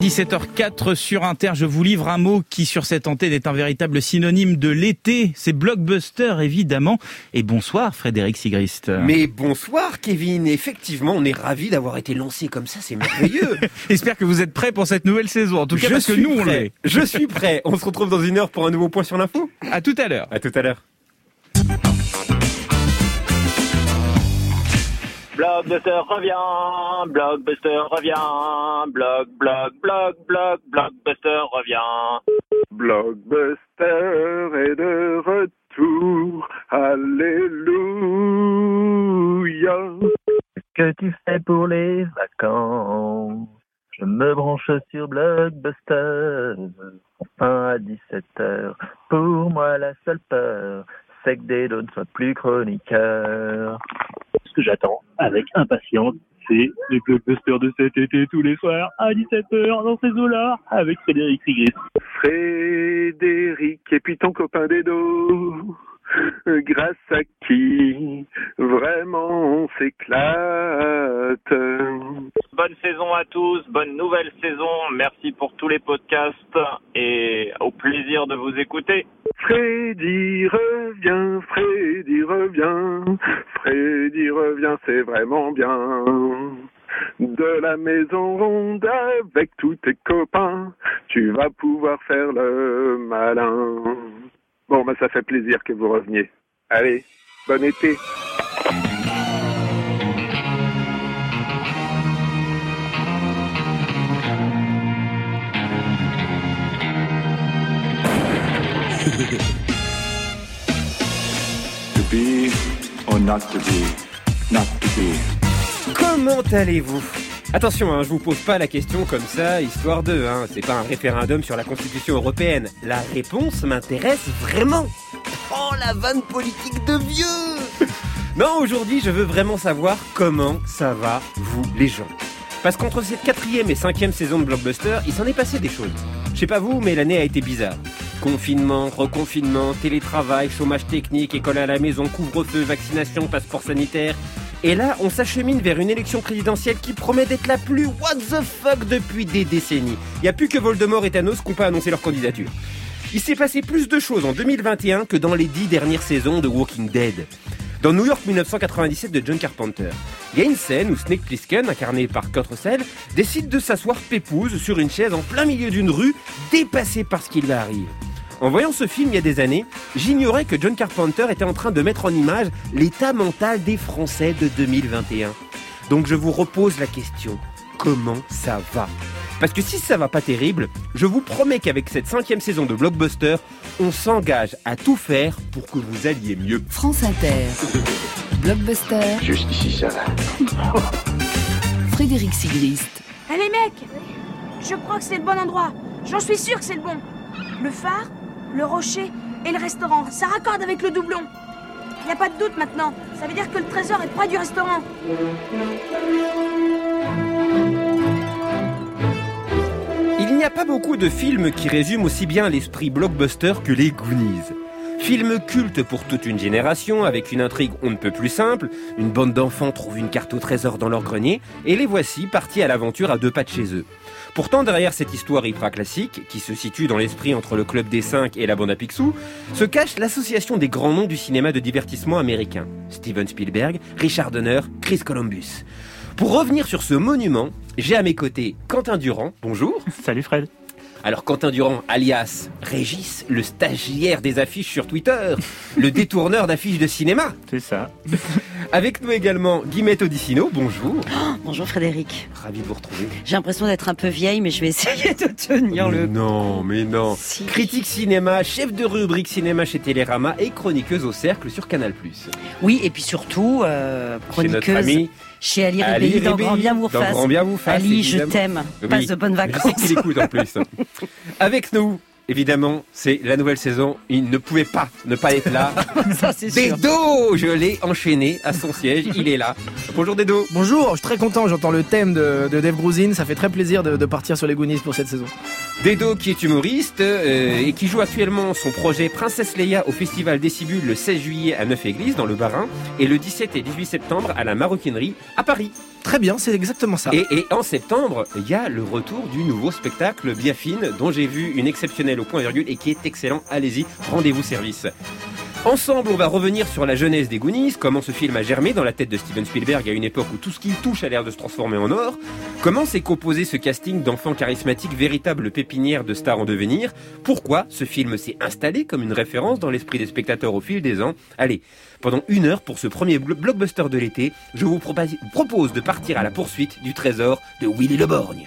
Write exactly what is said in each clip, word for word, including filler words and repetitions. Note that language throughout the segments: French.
dix-sept heures quatre sur Inter, je vous livre un mot qui sur cette antenne est un véritable synonyme de l'été, c'est blockbuster évidemment. Et bonsoir Frédéric Sigrist. Mais bonsoir Kevin, effectivement on est ravis d'avoir été lancé comme ça, c'est merveilleux. J'espère que vous êtes prêts pour cette nouvelle saison, en tout cas je parce que nous on l'est. Je suis prêt, on se retrouve dans une heure pour un nouveau point sur l'info. À tout à l'heure. À tout à l'heure. Blockbuster revient, Blockbuster revient, Block, Block, Block, Block, Blockbuster revient. Blockbuster est de retour, alléluia. Qu'est-ce que tu fais pour les vacances? Je me branche sur Blockbuster, enfin à dix-sept heures. Pour moi la seule peur, c'est que Dedo ne soit plus chroniqueur. Ce que j'attends avec impatience, c'est les blockbusters de cet été tous les soirs à dix-sept heures dans ces eaux-là avec Frédéric Sigrist. Frédéric et puis ton copain Dedo, grâce à qui vraiment on s'éclate. Bonne saison à tous, bonne nouvelle saison, merci pour tous les podcasts et au plaisir de vous écouter. Freddy revient, Freddy revient, Freddy revient, c'est vraiment bien. De la maison ronde avec tous tes copains, tu vas pouvoir faire le malin. Bon, bah ça fait plaisir que vous reveniez. Allez, bon été. To be or not to be, not to be. Comment allez-vous? Attention, hein, je vous pose pas la question comme ça, histoire de, hein, c'est pas un référendum sur la Constitution européenne. La réponse m'intéresse vraiment. Oh, la vanne politique de vieux. Non, aujourd'hui, je veux vraiment savoir comment ça va, vous, les gens. Parce qu'entre cette quatrième et cinquième saison de Blockbuster, il s'en est passé des choses. Je sais pas vous, mais l'année a été bizarre. Confinement, reconfinement, télétravail, chômage technique, école à la maison, couvre-feu, vaccination, passeport sanitaire. Et là, on s'achemine vers une élection présidentielle qui promet d'être la plus what the fuck depuis des décennies. Il n'y a plus que Voldemort et Thanos qui n'ont pas annoncé leur candidature. Il s'est passé plus de choses en deux mille vingt et un que dans les dix dernières saisons de Walking Dead. Dans New York dix-neuf cent quatre-vingt-dix-sept de John Carpenter, il y a une scène où Snake Plissken, incarné par Kurt Russell, décide de s'asseoir pépouze sur une chaise en plein milieu d'une rue, dépassé par ce qui lui arrive. En voyant ce film il y a des années, j'ignorais que John Carpenter était en train de mettre en image l'état mental des Français de deux mille vingt et un. Donc je vous repose la question, comment ça va ? Parce que si ça va pas terrible, je vous promets qu'avec cette cinquième saison de Blockbuster, on s'engage à tout faire pour que vous alliez mieux. France Inter, Blockbuster. Juste ici, ça va. Frédéric Sigrist. Allez mec, je crois que c'est le bon endroit. J'en suis sûr que c'est le bon. Le phare, le rocher et le restaurant, ça raccorde avec le doublon. Il n'y a pas de doute maintenant, ça veut dire que le trésor est près du restaurant. Il n'y a pas beaucoup de films qui résument aussi bien l'esprit blockbuster que les Goonies. Film culte pour toute une génération, avec une intrigue on ne peut plus simple, une bande d'enfants trouve une carte au trésor dans leur grenier, et les voici partis à l'aventure à deux pas de chez eux. Pourtant, derrière cette histoire hyper classique, qui se situe dans l'esprit entre le Club des Cinq et la bande à Picsou, se cache l'association des grands noms du cinéma de divertissement américain. Steven Spielberg, Richard Donner, Chris Columbus. Pour revenir sur ce monument, j'ai à mes côtés Quentin Durand, bonjour. Salut Fred. Alors Quentin Durand, alias Régis, le stagiaire des affiches sur Twitter, le détourneur d'affiches de cinéma. C'est ça. Avec nous également Guillemette Odissino, bonjour. Oh, bonjour Frédéric. Ravi de vous retrouver. J'ai l'impression d'être un peu vieille, mais je vais essayer de tenir mais le... Non, mais non. Si. Critique cinéma, chef de rubrique cinéma chez Télérama et chroniqueuse au Cercle sur Canal plus. Oui, et puis surtout, euh, chroniqueuse... Chez notre amie Chez Ali Ali Ribéry, dans Ribéry, Grand Bien vous dans fasse. Grand Bien vous fasse, Ali, évidemment. je t'aime. Oui. Passe de bonnes vacances. Je sais qu'il écoute en plus. Avec nous, évidemment, c'est la nouvelle saison. Il ne pouvait pas ne pas être là. Ça, c'est sûr. Dedo, je l'ai enchaîné à son siège. Il est là. Bonjour Dedo. Bonjour, je suis très content. J'entends le thème de, de Dave Grusin. Ça fait très plaisir de, de partir sur les Goonies pour cette saison. Dedo qui est humoriste euh, et qui joue actuellement son projet Princesse Leia au Festival Décibule le seize juillet à Neuf-Églises dans le Bas-Rhin et le dix-sept et dix-huit septembre à la Maroquinerie à Paris. Très bien, c'est exactement ça. Et, et en septembre, il y a le retour du nouveau spectacle Bien Fine, dont j'ai vu une exceptionnelle au point virgule et qui est excellent. Allez-y, rendez-vous service. Ensemble, on va revenir sur la jeunesse des Goonies, comment ce film a germé dans la tête de Steven Spielberg à une époque où tout ce qu'il touche a l'air de se transformer en or, comment s'est composé ce casting d'enfants charismatiques, véritable pépinière de stars en devenir, pourquoi ce film s'est installé comme une référence dans l'esprit des spectateurs au fil des ans. Allez, pendant une heure pour ce premier blockbuster de l'été, je vous propose de partir à la poursuite du trésor de Willy le Borgne.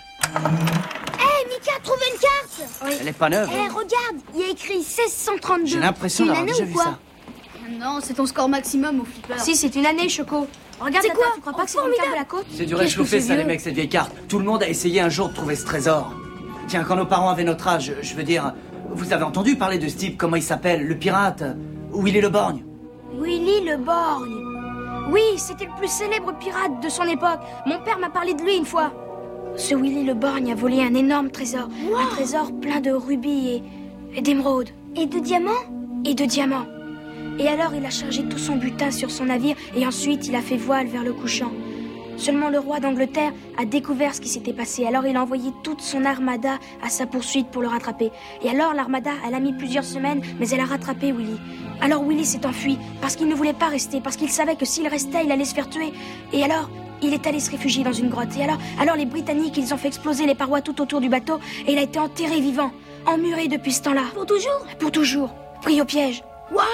Hé, Mika, trouve une carte. Oui. Elle est pas neuve. Eh, regarde, il y a écrit seize cent trente-deux. J'ai l'impression d'avoir déjà vu ça. Non, c'est ton score maximum au flipper. Si, c'est une année, Choco. Regarde, c'est quoi? Tu crois pas que c'est une carte de la côte? C'est du réchauffé, ça, les mecs, cette vieille carte. Tout le monde a essayé un jour de trouver ce trésor. Tiens, quand nos parents avaient notre âge, je veux dire, vous avez entendu parler de ce type, comment il s'appelle, le pirate, Willy le Borgne? Willy le Borgne. Oui, c'était le plus célèbre pirate de son époque. Mon père m'a parlé de lui une fois. Ce Willy le Borgne a volé un énorme trésor. Wow. Un trésor plein de rubis et, et d'émeraudes. Et de diamants? Et de diamants. Et alors il a chargé tout son butin sur son navire et ensuite il a fait voile vers le couchant. Seulement le roi d'Angleterre a découvert ce qui s'était passé. Alors il a envoyé toute son armada à sa poursuite pour le rattraper. Et alors l'armada, elle a mis plusieurs semaines, mais elle a rattrapé Willy. Alors Willy s'est enfui parce qu'il ne voulait pas rester, parce qu'il savait que s'il restait, il allait se faire tuer. Et alors, il est allé se réfugier dans une grotte. Et alors, alors les Britanniques, ils ont fait exploser les parois tout autour du bateau et il a été enterré vivant, emmuré depuis ce temps-là. Pour toujours? Pour toujours. Pris au piège. Waouh!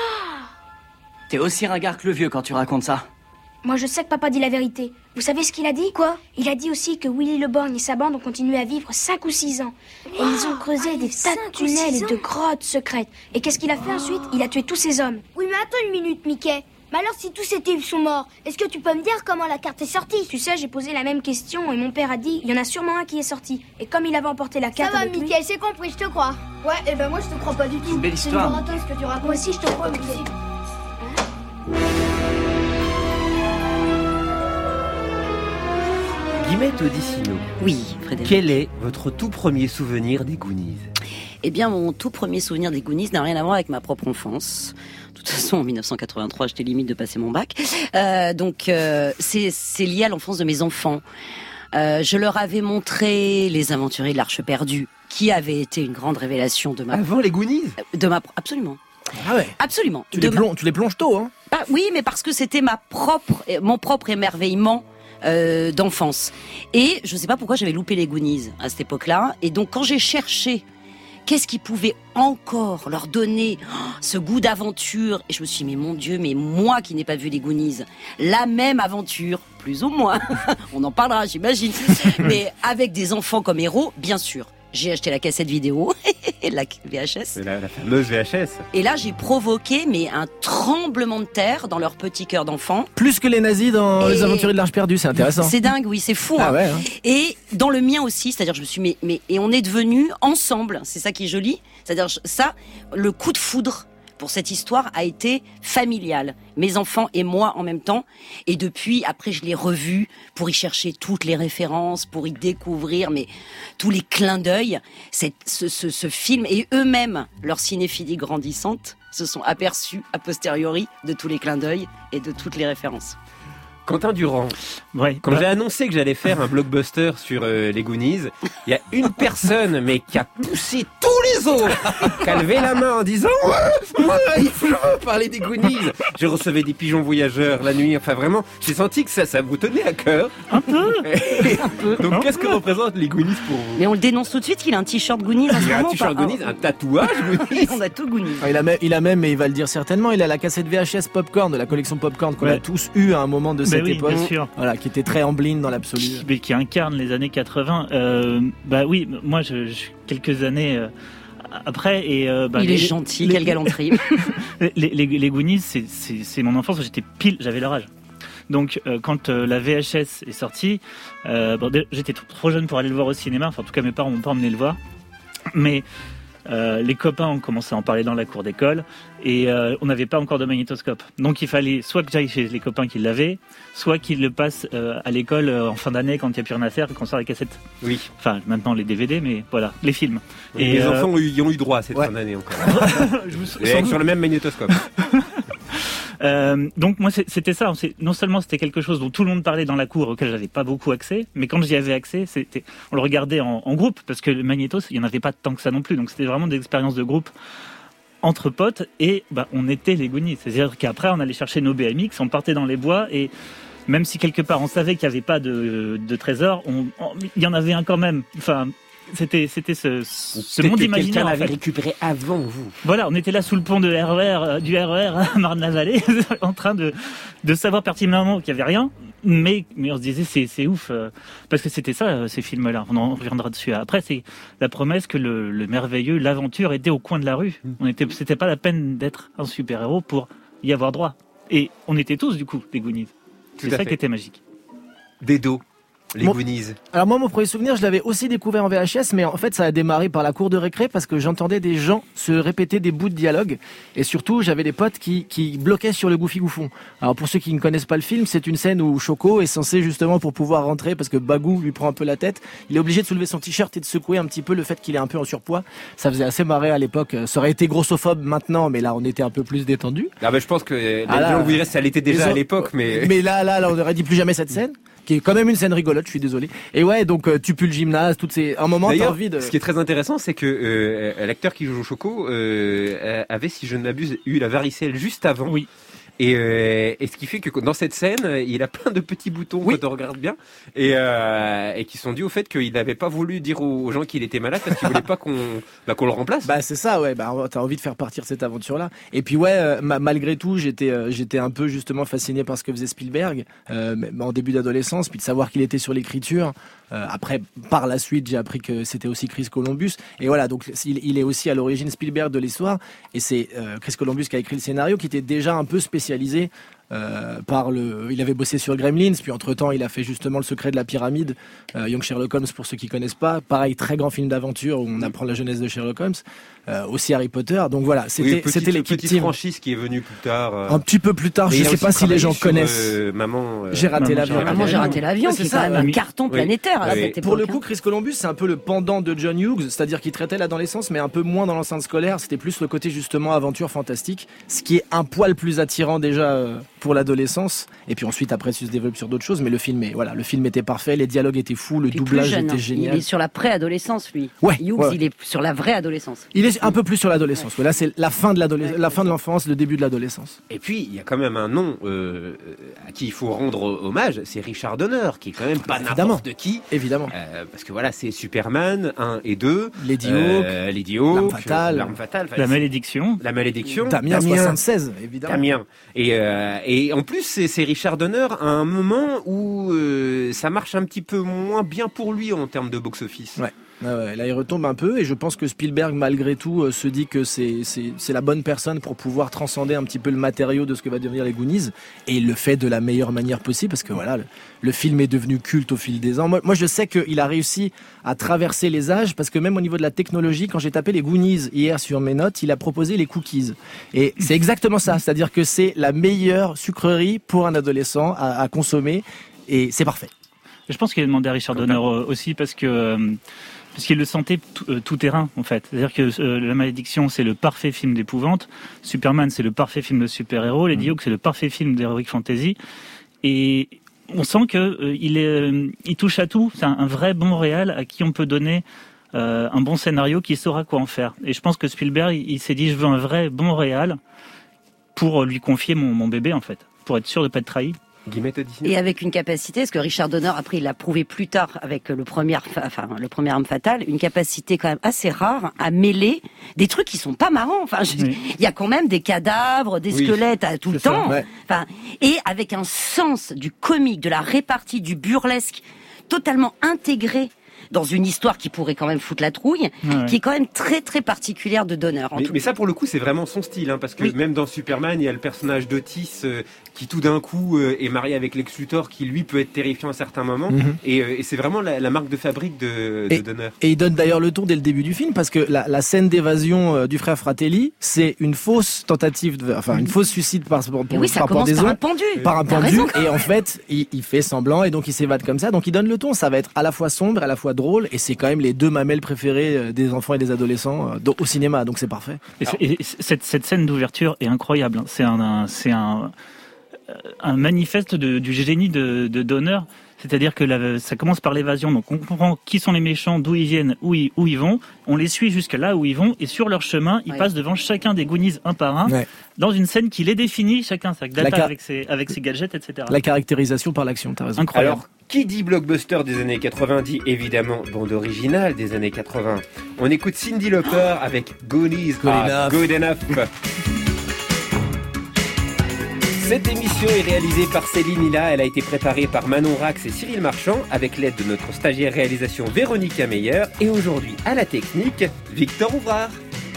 T'es aussi ringard que le vieux quand tu racontes ça. Moi, je sais que papa dit la vérité. Vous savez ce qu'il a dit? Quoi? Il a dit aussi que Willy le Borgne et sa bande ont continué à vivre cinq ou six ans. Et wow, ils ont creusé des tas de tunnels et de grottes secrètes. Et qu'est-ce qu'il a fait wow. ensuite? Il a tué tous ces hommes. Oui, mais attends une minute, Mickey. Mais alors, si tous ces types sont morts, est-ce que tu peux me dire comment la carte est sortie? Tu sais, j'ai posé la même question et mon père a dit, il y en a sûrement un qui est sorti. Et comme il avait emporté la carte Ça va, avec Mickey, lui... c'est compris, je te crois. Ouais, et ben moi, je te crois pas du tout. Belle histoire. C'est une ce que tu racontes. Moi aussi, je te crois, Mickey. Guillemette Odissino. Oui, Frédéric. Quel est votre tout premier souvenir des Goonies? Eh bien, mon tout premier souvenir des Goonies n'a rien à voir avec ma propre enfance. De toute façon, en dix-neuf cent quatre-vingt-trois, j'étais limite de passer mon bac. Euh, donc, euh, c'est, c'est lié à l'enfance de mes enfants. Euh, je leur avais montré Les Aventuriers de l'Arche perdue, qui avait été une grande révélation de ma... Avant les Goonies? De ma... Absolument. Ah ouais. Absolument. Tu les, ma... plonges, tu les plonges tôt, hein? Ah, oui, mais parce que c'était ma propre, mon propre émerveillement euh, d'enfance. Et je sais pas pourquoi j'avais loupé les Goonies à cette époque-là. Et donc, quand j'ai cherché qu'est-ce qui pouvait encore leur donner oh, ce goût d'aventure, et je me suis dit, mais mon Dieu, mais moi qui n'ai pas vu les Goonies, la même aventure, plus ou moins, on en parlera, j'imagine, mais avec des enfants comme héros, bien sûr. J'ai acheté la cassette vidéo, la V H S. C'est la, la fameuse V H S. Et là, j'ai provoqué mais un tremblement de terre dans leur petit cœur d'enfant. Plus que les nazis dans et... Les Aventuriers de l'Arche perdue, c'est intéressant. C'est dingue, oui, c'est fou. Ah hein. ouais, hein. Et dans le mien aussi, c'est-à-dire je me suis mais, mais et on est devenus ensemble. C'est ça qui est joli. C'est-à-dire ça, le coup de foudre pour cette histoire a été familial. Mes enfants et moi en même temps. Et depuis, après, je l'ai revu pour y chercher toutes les références, pour y découvrir mais tous les clins d'œil. Cette, ce, ce, ce film et eux-mêmes, leur cinéphilie grandissante, se sont aperçus a posteriori de tous les clins d'œil et de toutes les références. Quentin Durand, ouais, quand bah... j'ai annoncé que j'allais faire un blockbuster sur euh, les Goonies, il y a une personne mais qui a poussé tous les autres, qui a levé la main en disant ouais, ouais, il faut parler des Goonies. Je recevais des pigeons voyageurs la nuit, enfin vraiment, j'ai senti que ça, ça vous tenait à cœur. Un peu. Un peu. Donc un qu'est-ce peu. que représentent les Goonies pour vous? Mais on le dénonce tout de suite qu'il a un t-shirt Goonies. Il a un t-shirt Goonies, un tatouage Goonies. On a tout Goonies. Il a même, il a même, et il va le dire certainement, il a la cassette V H S Popcorn de la collection Popcorn qu'on ouais. a tous eu à un moment de cette oui, époque. Bien sûr. Voilà, qui était très Amblin dans l'absolu. Qui, qui incarne les années quatre-vingts. Euh, bah oui, moi, je, je quelques années euh, après. Et, euh, bah, Il les, est gentil, les, quelle galanterie. les, les, les Goonies, c'est, c'est, c'est mon enfance, j'étais pile, j'avais leur âge. Donc, euh, quand euh, la V H S est sortie, euh, bon, j'étais trop, trop jeune pour aller le voir au cinéma. Enfin, en tout cas, mes parents m'ont pas emmené le voir. Mais Euh, les copains ont commencé à en parler dans la cour d'école et euh, on n'avait pas encore de magnétoscope. Donc il fallait soit que j'aille chez les copains qui l'avaient, soit qu'ils le passent euh, à l'école euh, en fin d'année quand il n'y a plus rien à faire et qu'on sort les cassettes. Oui. Enfin, maintenant les D V D, mais voilà, les films. Et, et les euh... enfants y ont eu droit à cette ouais. fin d'année encore. Je vous... Et avec sur le même magnétoscope. Euh, donc moi c'était ça. C'est, non seulement c'était quelque chose dont tout le monde parlait dans la cour, auquel j'avais pas beaucoup accès, mais quand j'y avais accès, c'était, on le regardait en, en groupe parce que le Magnétos, il y en avait pas tant que ça non plus. Donc c'était vraiment des expériences de groupe entre potes et bah on était les Goonies. C'est-à-dire qu'après on allait chercher nos B M X, on partait dans les bois et même si quelque part on savait qu'il n'y avait pas de, de trésor, on, on, il y en avait un quand même. Enfin. C'était, c'était ce, ce monde imaginaire. Quelqu'un en l'avait fait. récupéré avant vous. Voilà, on était là sous le pont de R E R, euh, du R E R à Marne-la-Vallée, en train de, de savoir pertinemment qu'il n'y avait rien, mais, mais on se disait c'est, c'est ouf, euh, parce que c'était ça, euh, ces films-là. On en reviendra dessus après. C'est la promesse que le, le merveilleux, l'aventure était au coin de la rue. On était, c'était pas la peine d'être un super-héros pour y avoir droit. Et on était tous, du coup, des Goonies. C'est ça fait. Qui était magique. Dedo. Les Mon... Goonies. Alors moi, mon premier souvenir, je l'avais aussi découvert en V H S, mais en fait, ça a démarré par la cour de récré parce que j'entendais des gens se répéter des bouts de dialogue. Et surtout, j'avais des potes qui, qui bloquaient sur le Goofy Gouffon. Alors pour ceux qui ne connaissent pas le film, c'est une scène où Choco est censé justement pour pouvoir rentrer, parce que Bagou lui prend un peu la tête, il est obligé de soulever son t-shirt et de secouer un petit peu le fait qu'il est un peu en surpoids. Ça faisait assez marrer à l'époque. Ça aurait été grossophobe maintenant, mais là, on était un peu plus détendu. Ah bah, je pense que les ah là, gens vous diraient ça l'était déjà ont... à l'époque, mais... Mais là, là, là, on aurait dit plus jamais cette scène. Qui est quand même une scène rigolote, je suis désolé. Et ouais, donc euh, tu pues le gymnase, toutes ces, un moment t'as envie de. Ce qui est très intéressant, c'est que euh, l'acteur qui joue Choco euh, avait, si je ne m'abuse, eu la varicelle juste avant. Oui. Et, euh, et ce qui fait que dans cette scène, il a plein de petits boutons oui. quand on regarde bien, et, euh, et qui sont dus au fait qu'il n'avait pas voulu dire aux gens qu'il était malade parce qu'il voulait pas qu'on, bah, qu'on le remplace. Bah c'est ça, ouais. Bah t'as envie de faire partir cette aventure-là. Et puis ouais, euh, ma, malgré tout, j'étais, euh, j'étais un peu justement fasciné par ce que faisait Spielberg euh, en début d'adolescence, puis de savoir qu'il était sur l'écriture. Euh, après, par la suite, j'ai appris que c'était aussi Chris Columbus. Et voilà, donc il, il est aussi à l'origine Spielberg de l'histoire. Et c'est euh, Chris Columbus qui a écrit le scénario, qui était déjà un peu spécialisé euh, par le. Il avait bossé sur Gremlins, puis entre temps, il a fait justement Le Secret de la Pyramide, euh, Young Sherlock Holmes pour ceux qui connaissent pas. Pareil, très grand film d'aventure où on apprend la jeunesse de Sherlock Holmes. Euh, aussi Harry Potter. Donc voilà, c'était, oui, petite, c'était l'équipe petite team. franchise qui est venue plus tard. Euh... Un petit peu plus tard. Je sais pas si les gens sur, connaissent. Euh, maman. Euh... J'ai raté maman, l'avion. Maman, j'ai raté l'avion. C'est, c'est ça, un carton oui. planétaire. À cette pour le coup, Chris Columbus, c'est un peu le pendant de John Hughes, c'est-à-dire qu'il traitait l'adolescence, mais un peu moins dans l'enceinte scolaire. C'était plus le côté justement aventure fantastique, ce qui est un poil plus attirant déjà euh, pour l'adolescence. Et puis ensuite, après, ça se développe sur d'autres choses. Mais le film, est, voilà, le film était parfait, les dialogues étaient fous, le puis doublage jeune, était génial. Il est sur la préadolescence, lui. Ouais. Hughes, ouais. il est sur la vraie adolescence. Il est un peu plus sur l'adolescence. Ouais. Là, c'est la fin de l'adolescence, la fin de l'enfance, le début de l'adolescence. Et puis, il y a quand même un nom euh, à qui il faut rendre hommage, c'est Richard Donner, qui est quand même pas Évidemment. n'importe qui. Évidemment. Euh, parce que voilà, c'est Superman un et deux. Lady euh, Hawk. Lady Hawk. L'arme fatale. L'arme fatale. La malédiction. La malédiction. Damien, soixante-seize, évidemment. Damien. Et, euh, et en plus, c'est, c'est Richard Donner à un moment où euh, ça marche un petit peu moins bien pour lui en termes de box-office. Ouais. Ah ouais, là il retombe un peu et je pense que Spielberg malgré tout euh, se dit que c'est, c'est, c'est la bonne personne pour pouvoir transcender un petit peu le matériau de ce que va devenir les Goonies et il le fait de la meilleure manière possible parce que voilà le, le film est devenu culte au fil des ans. Moi, moi je sais qu'il a réussi à traverser les âges parce que même au niveau de la technologie, quand j'ai tapé les Goonies hier sur mes notes, il a proposé les cookies et c'est exactement ça, c'est-à-dire que c'est la meilleure sucrerie pour un adolescent à, à consommer et c'est parfait. Je pense qu'il a demandé à Richard Donner aussi parce que euh, parce qu'il le sentait tout, euh, tout terrain en fait. C'est-à-dire que euh, La Malédiction c'est le parfait film d'épouvante, Superman c'est le parfait film de super-héros, Lady mmh. Hawk c'est le parfait film d'heroic fantasy et on sent que euh, il est euh, il touche à tout. C'est un, un vrai bon réal à qui on peut donner euh, un bon scénario qui saura quoi en faire. Et je pense que Spielberg il, il s'est dit je veux un vrai bon réal pour lui confier mon, mon bébé en fait, pour être sûr de pas être trahi. Et avec une capacité, ce que Richard Donner après il l'a prouvé plus tard avec le premier, enfin le premier Arme Fatale, une capacité quand même assez rare à mêler des trucs qui sont pas marrants. Enfin, il oui. y a quand même des cadavres, des oui. squelettes à tout le ça, temps. Ouais. Enfin, et avec un sens du comique, de la répartie, du burlesque totalement intégré dans une histoire qui pourrait quand même foutre la trouille, ouais. qui est quand même très très particulière de Donner. En mais, tout mais ça pour le coup c'est vraiment son style, hein, parce que oui. même dans Superman il y a le personnage d'Otis euh, qui tout d'un coup euh, est marié avec Lex Luthor qui lui peut être terrifiant à certains moments, mm-hmm. et, euh, et c'est vraiment la, la marque de fabrique de, de et, Donner. Et il donne d'ailleurs le ton dès le début du film, parce que la, la scène d'évasion euh, du frère Fratelli, c'est une fausse tentative, de, enfin une fausse suicide par, pour, oui, ça par pendaison. Par un pendu. Par un pendu, et en fait il, il fait semblant et donc il s'évade comme ça, donc il donne le ton, ça va être à la fois sombre, à la fois fois drôle, et c'est quand même les deux mamelles préférées des enfants et des adolescents euh, au cinéma, donc c'est parfait. Et, c'est, et cette, cette scène d'ouverture est incroyable. C'est un, un c'est un, un manifeste de, du génie de, de Donner. C'est-à-dire que la, ça commence par l'évasion, donc on comprend qui sont les méchants, d'où ils viennent, où ils, où ils vont. On les suit jusqu'à là où ils vont, et sur leur chemin, ils ouais. passent devant chacun des Goonies un par un, ouais. dans une scène qui les définit, chacun sa data car... avec, ses, avec ses gadgets, et cetera. La caractérisation par l'action, t'as raison. Incroyable. Alors, qui dit blockbuster des années quatre-vingts dit évidemment bande originale des années quatre-vingts. On écoute Cyndi Lauper avec Goonies, Good ah, enough. Good enough. Cette émission est réalisée par Céline Hilla. Elle a été préparée par Manon Rax et Cyril Marchand avec l'aide de notre stagiaire réalisation Véronica Meyer. Et aujourd'hui, à la technique, Victor Ouvrard.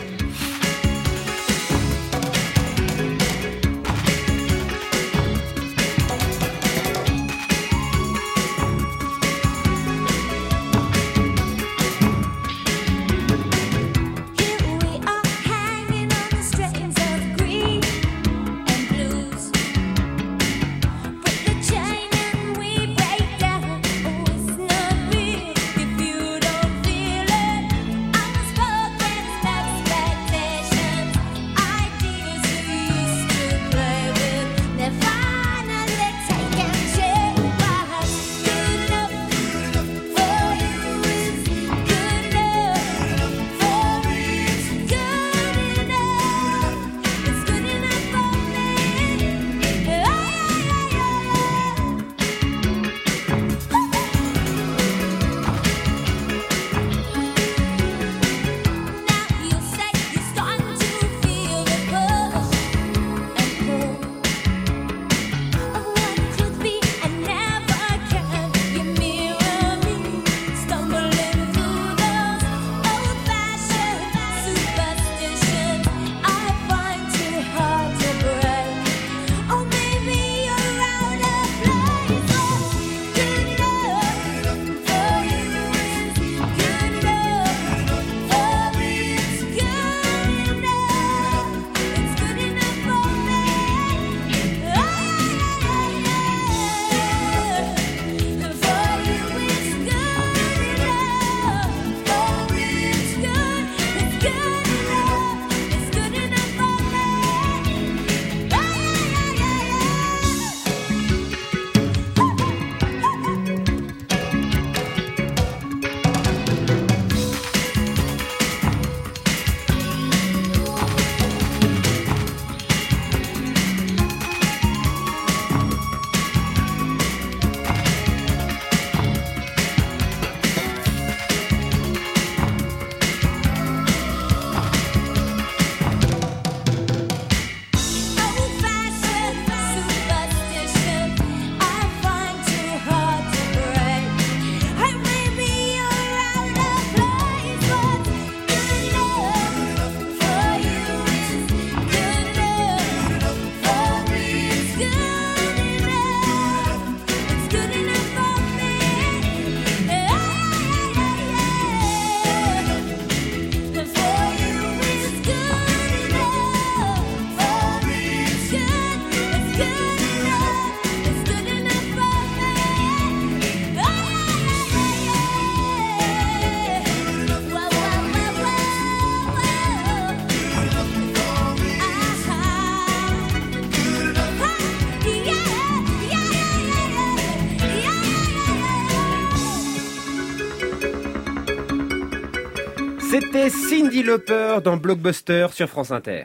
C'était Cyndi Lauper dans Blockbuster sur France Inter.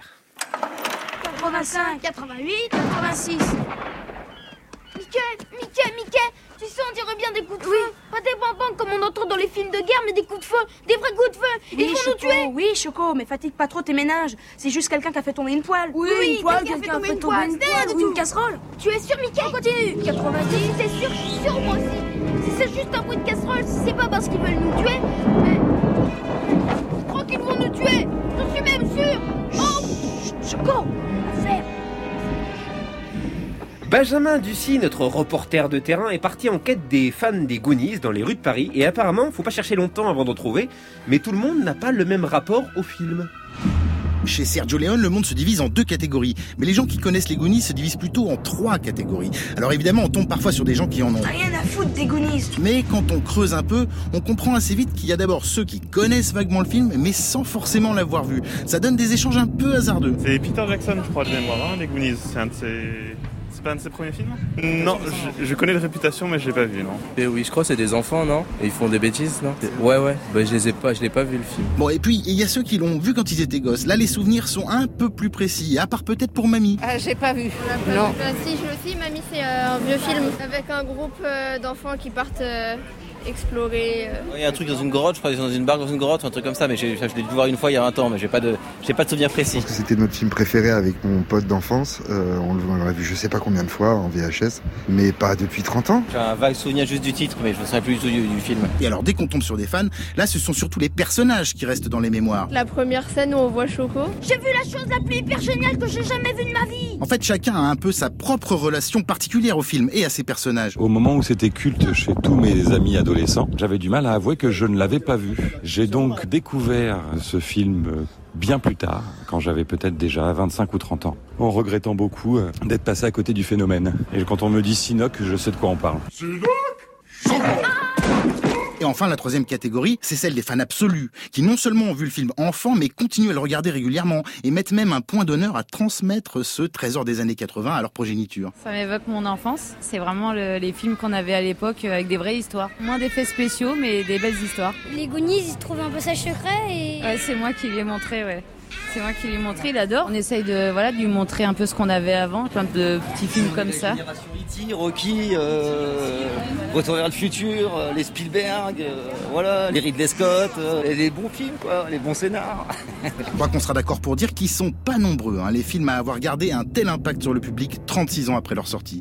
quatre-vingt-cinq, quatre-vingt-huit, quatre-vingt-six. Mickey, Mickey, Mickey, tu sais, on dirait bien des coups de feu. Oui. Pas des bonbons comme on entend dans les films de guerre, mais des coups de feu, des vrais coups de feu. Ils Oui, vont Choco, nous tuer. oui, Choco, mais fatigue pas trop tes ménages. C'est juste quelqu'un qui a fait tomber une poêle. Oui, une poêle, quelqu'un quelqu'un a fait une tomber poêle, une c'est rien poêle du ou tout. une casserole. Tu es sûr, Mickey? Continue. quatre-vingt-dix, c'est sûr, je suis sûr, moi aussi. Si c'est juste un bruit de casserole, si c'est pas parce qu'ils veulent nous tuer, mais... Je crois qu'ils vont nous tuer. Je suis même sûr. Oh, Choco, faire. Benjamin Ducy, notre reporter de terrain, est parti en quête des fans des Goonies dans les rues de Paris. Et apparemment, faut pas chercher longtemps avant d'en trouver, mais tout le monde n'a pas le même rapport au film. Chez Sergio Leone, le monde se divise en deux catégories. Mais les gens qui connaissent les Goonies se divisent plutôt en trois catégories. Alors évidemment, on tombe parfois sur des gens qui en ont rien à foutre des Goonies. Mais quand on creuse un peu, on comprend assez vite qu'il y a d'abord ceux qui connaissent vaguement le film, mais sans forcément l'avoir vu. Ça donne des échanges un peu hasardeux. C'est Peter Jackson, je crois, de mémoire, hein, les Goonies. C'est un de ses... C'est pas un de ses premiers films ? Non, je, je connais de réputation, mais je l'ai pas vu, non. Et oui, je crois que c'est des enfants, non ? Et ils font des bêtises, non ? Ouais, ouais, bah, je les ai pas, je l'ai pas vu le film. Bon, et puis, il y a ceux qui l'ont vu quand ils étaient gosses. Là, les souvenirs sont un peu plus précis, à part peut-être pour Mamie. Ah, j'ai pas vu. Pas Non. vu. Bah, si, je aussi, Mamie, c'est euh, un vieux film avec un groupe euh, d'enfants qui partent euh, explorer. Euh... Il y a un truc dans une grotte, je crois, dans une barque dans une grotte, un truc comme ça, mais j'ai, je l'ai dû voir une fois il y a vingt ans, mais j'ai pas de, j'ai pas de souvenir précis. C'était notre film préféré avec mon pote d'enfance. Euh, on l'a vu je sais pas combien de fois en V H S, mais pas depuis trente ans. J'ai un vague souvenir juste du titre, mais je ne me souviens plus du tout du, du film. Et alors, dès qu'on tombe sur des fans, là, ce sont surtout les personnages qui restent dans les mémoires. La première scène où on voit Choco. J'ai vu la chose la plus hyper géniale que j'ai jamais vue de ma vie. En fait, chacun a un peu sa propre relation particulière au film et à ses personnages. Au moment où c'était culte chez tous mes amis adolescents, j'avais du mal à avouer que je ne l'avais pas vu. J'ai donc découvert ce film bien plus tard, quand j'avais peut-être déjà vingt-cinq ou trente ans, en regrettant beaucoup d'être passé à côté du phénomène. Et quand on me dit Sinoc, je sais de quoi on parle. Et enfin, la troisième catégorie, c'est celle des fans absolus, qui non seulement ont vu le film enfant, mais continuent à le regarder régulièrement, et mettent même un point d'honneur à transmettre ce trésor des années quatre-vingts à leur progéniture. Ça m'évoque mon enfance, c'est vraiment le, les films qu'on avait à l'époque avec des vraies histoires. Moins d'effets spéciaux, mais des belles histoires. Les Goonies, ils trouvent un passage secret et... Ouais, c'est moi qui lui ai montré, ouais. C'est moi qui lui ai montré, il adore. On essaye de, voilà, de lui montrer un peu ce qu'on avait avant, plein de petits films comme ça. E T, Rocky, euh, Retour vers le futur, euh, les Spielberg, euh, voilà, les Ridley Scott, euh, et les bons films, quoi, les bons scénars. Je crois qu'on sera d'accord pour dire qu'ils sont pas nombreux, hein, les films à avoir gardé un tel impact sur le public trente-six ans après leur sortie.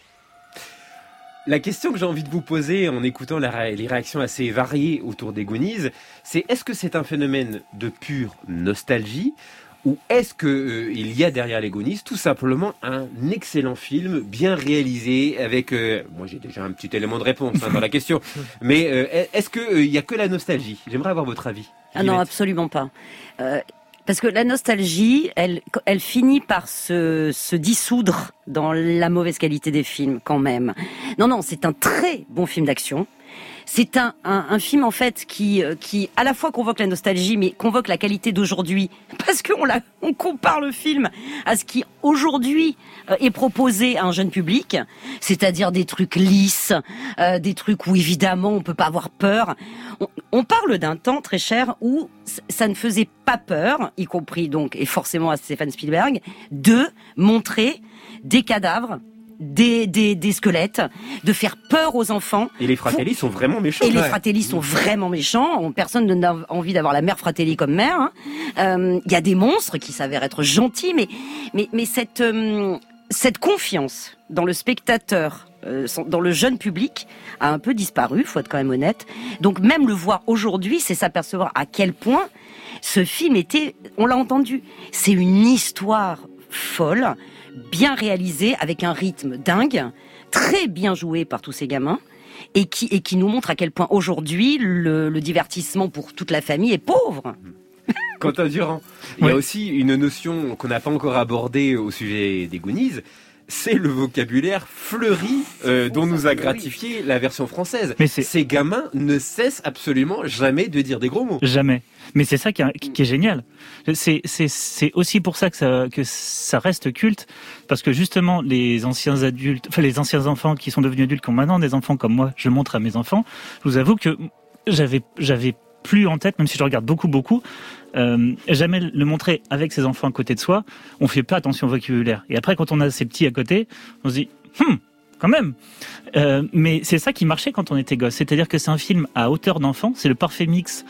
La question que j'ai envie de vous poser en écoutant la, les réactions assez variées autour des Goonies, c'est est-ce que c'est un phénomène de pure nostalgie ou est-ce qu'il euh, y a derrière les Goonies tout simplement un excellent film bien réalisé avec... Euh, moi j'ai déjà un petit élément de réponse hein, dans la question, mais euh, est-ce qu'il euh, y a que la nostalgie ? J'aimerais avoir votre avis. Ah non, absolument pas. Euh... Parce que la nostalgie, elle, elle finit par se, se dissoudre dans la mauvaise qualité des films, quand même. Non, non, c'est un très bon film d'action. C'est un, un, un film, en fait, qui, qui, à la fois convoque la nostalgie, mais convoque la qualité d'aujourd'hui. Parce qu'on la, on compare le film à ce qui, aujourd'hui, est proposé à un jeune public. C'est-à-dire des trucs lisses, euh, des trucs où, évidemment, on peut pas avoir peur. On, on parle d'un temps, très cher, où ça ne faisait pas peur, y compris, donc, et forcément à Steven Spielberg, de montrer des cadavres, Des, des, des squelettes, de faire peur aux enfants. Et les Fratelli sont vraiment méchants. Et les Fratelli sont vraiment méchants. Personne n'a envie d'avoir la mère Fratelli comme mère. Il hein. euh, y a des monstres qui s'avèrent être gentils, mais, mais, mais cette, euh, cette confiance dans le spectateur, euh, dans le jeune public, a un peu disparu, faut être quand même honnête. Donc même le voir aujourd'hui, c'est s'apercevoir à quel point ce film était, on l'a entendu, c'est une histoire folle, bien réalisé, avec un rythme dingue, très bien joué par tous ces gamins, et qui, et qui nous montre à quel point aujourd'hui le, le divertissement pour toute la famille est pauvre. Quentin Durand, il y a aussi une notion qu'on n'a pas encore abordée au sujet des Goonies, c'est le vocabulaire fleuri euh, dont nous a gratifié la version française. Mais ces gamins ne cessent absolument jamais de dire des gros mots. Jamais. Mais c'est ça qui est, qui est génial. C'est, c'est, c'est aussi pour ça que ça, que ça reste culte, parce que justement les anciens adultes, enfin les anciens enfants qui sont devenus adultes, qui ont maintenant des enfants comme moi, je montre à mes enfants. Je vous avoue que j'avais, j'avais plus en tête, même si je regarde beaucoup, beaucoup, euh, jamais le montrer avec ses enfants à côté de soi. On fait pas attention au vocabulaire. Et après, quand on a ses petits à côté, on se dit, hum, quand même. Euh, mais c'est ça qui marchait quand on était gosse. C'est-à-dire que c'est un film à hauteur d'enfant. C'est le parfait mix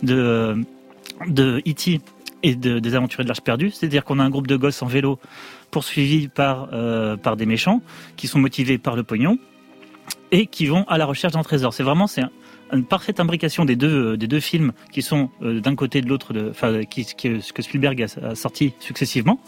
de de E T et de, des Aventuriers de l'Arche perdue. C'est-à-dire qu'on a un groupe de gosses en vélo poursuivis par euh, par des méchants qui sont motivés par le pognon et qui vont à la recherche d'un trésor. C'est vraiment c'est un, une parfaite imbrication des deux des deux films qui sont euh, d'un côté et de l'autre, de, enfin qui, qui que Spielberg a, a sorti successivement.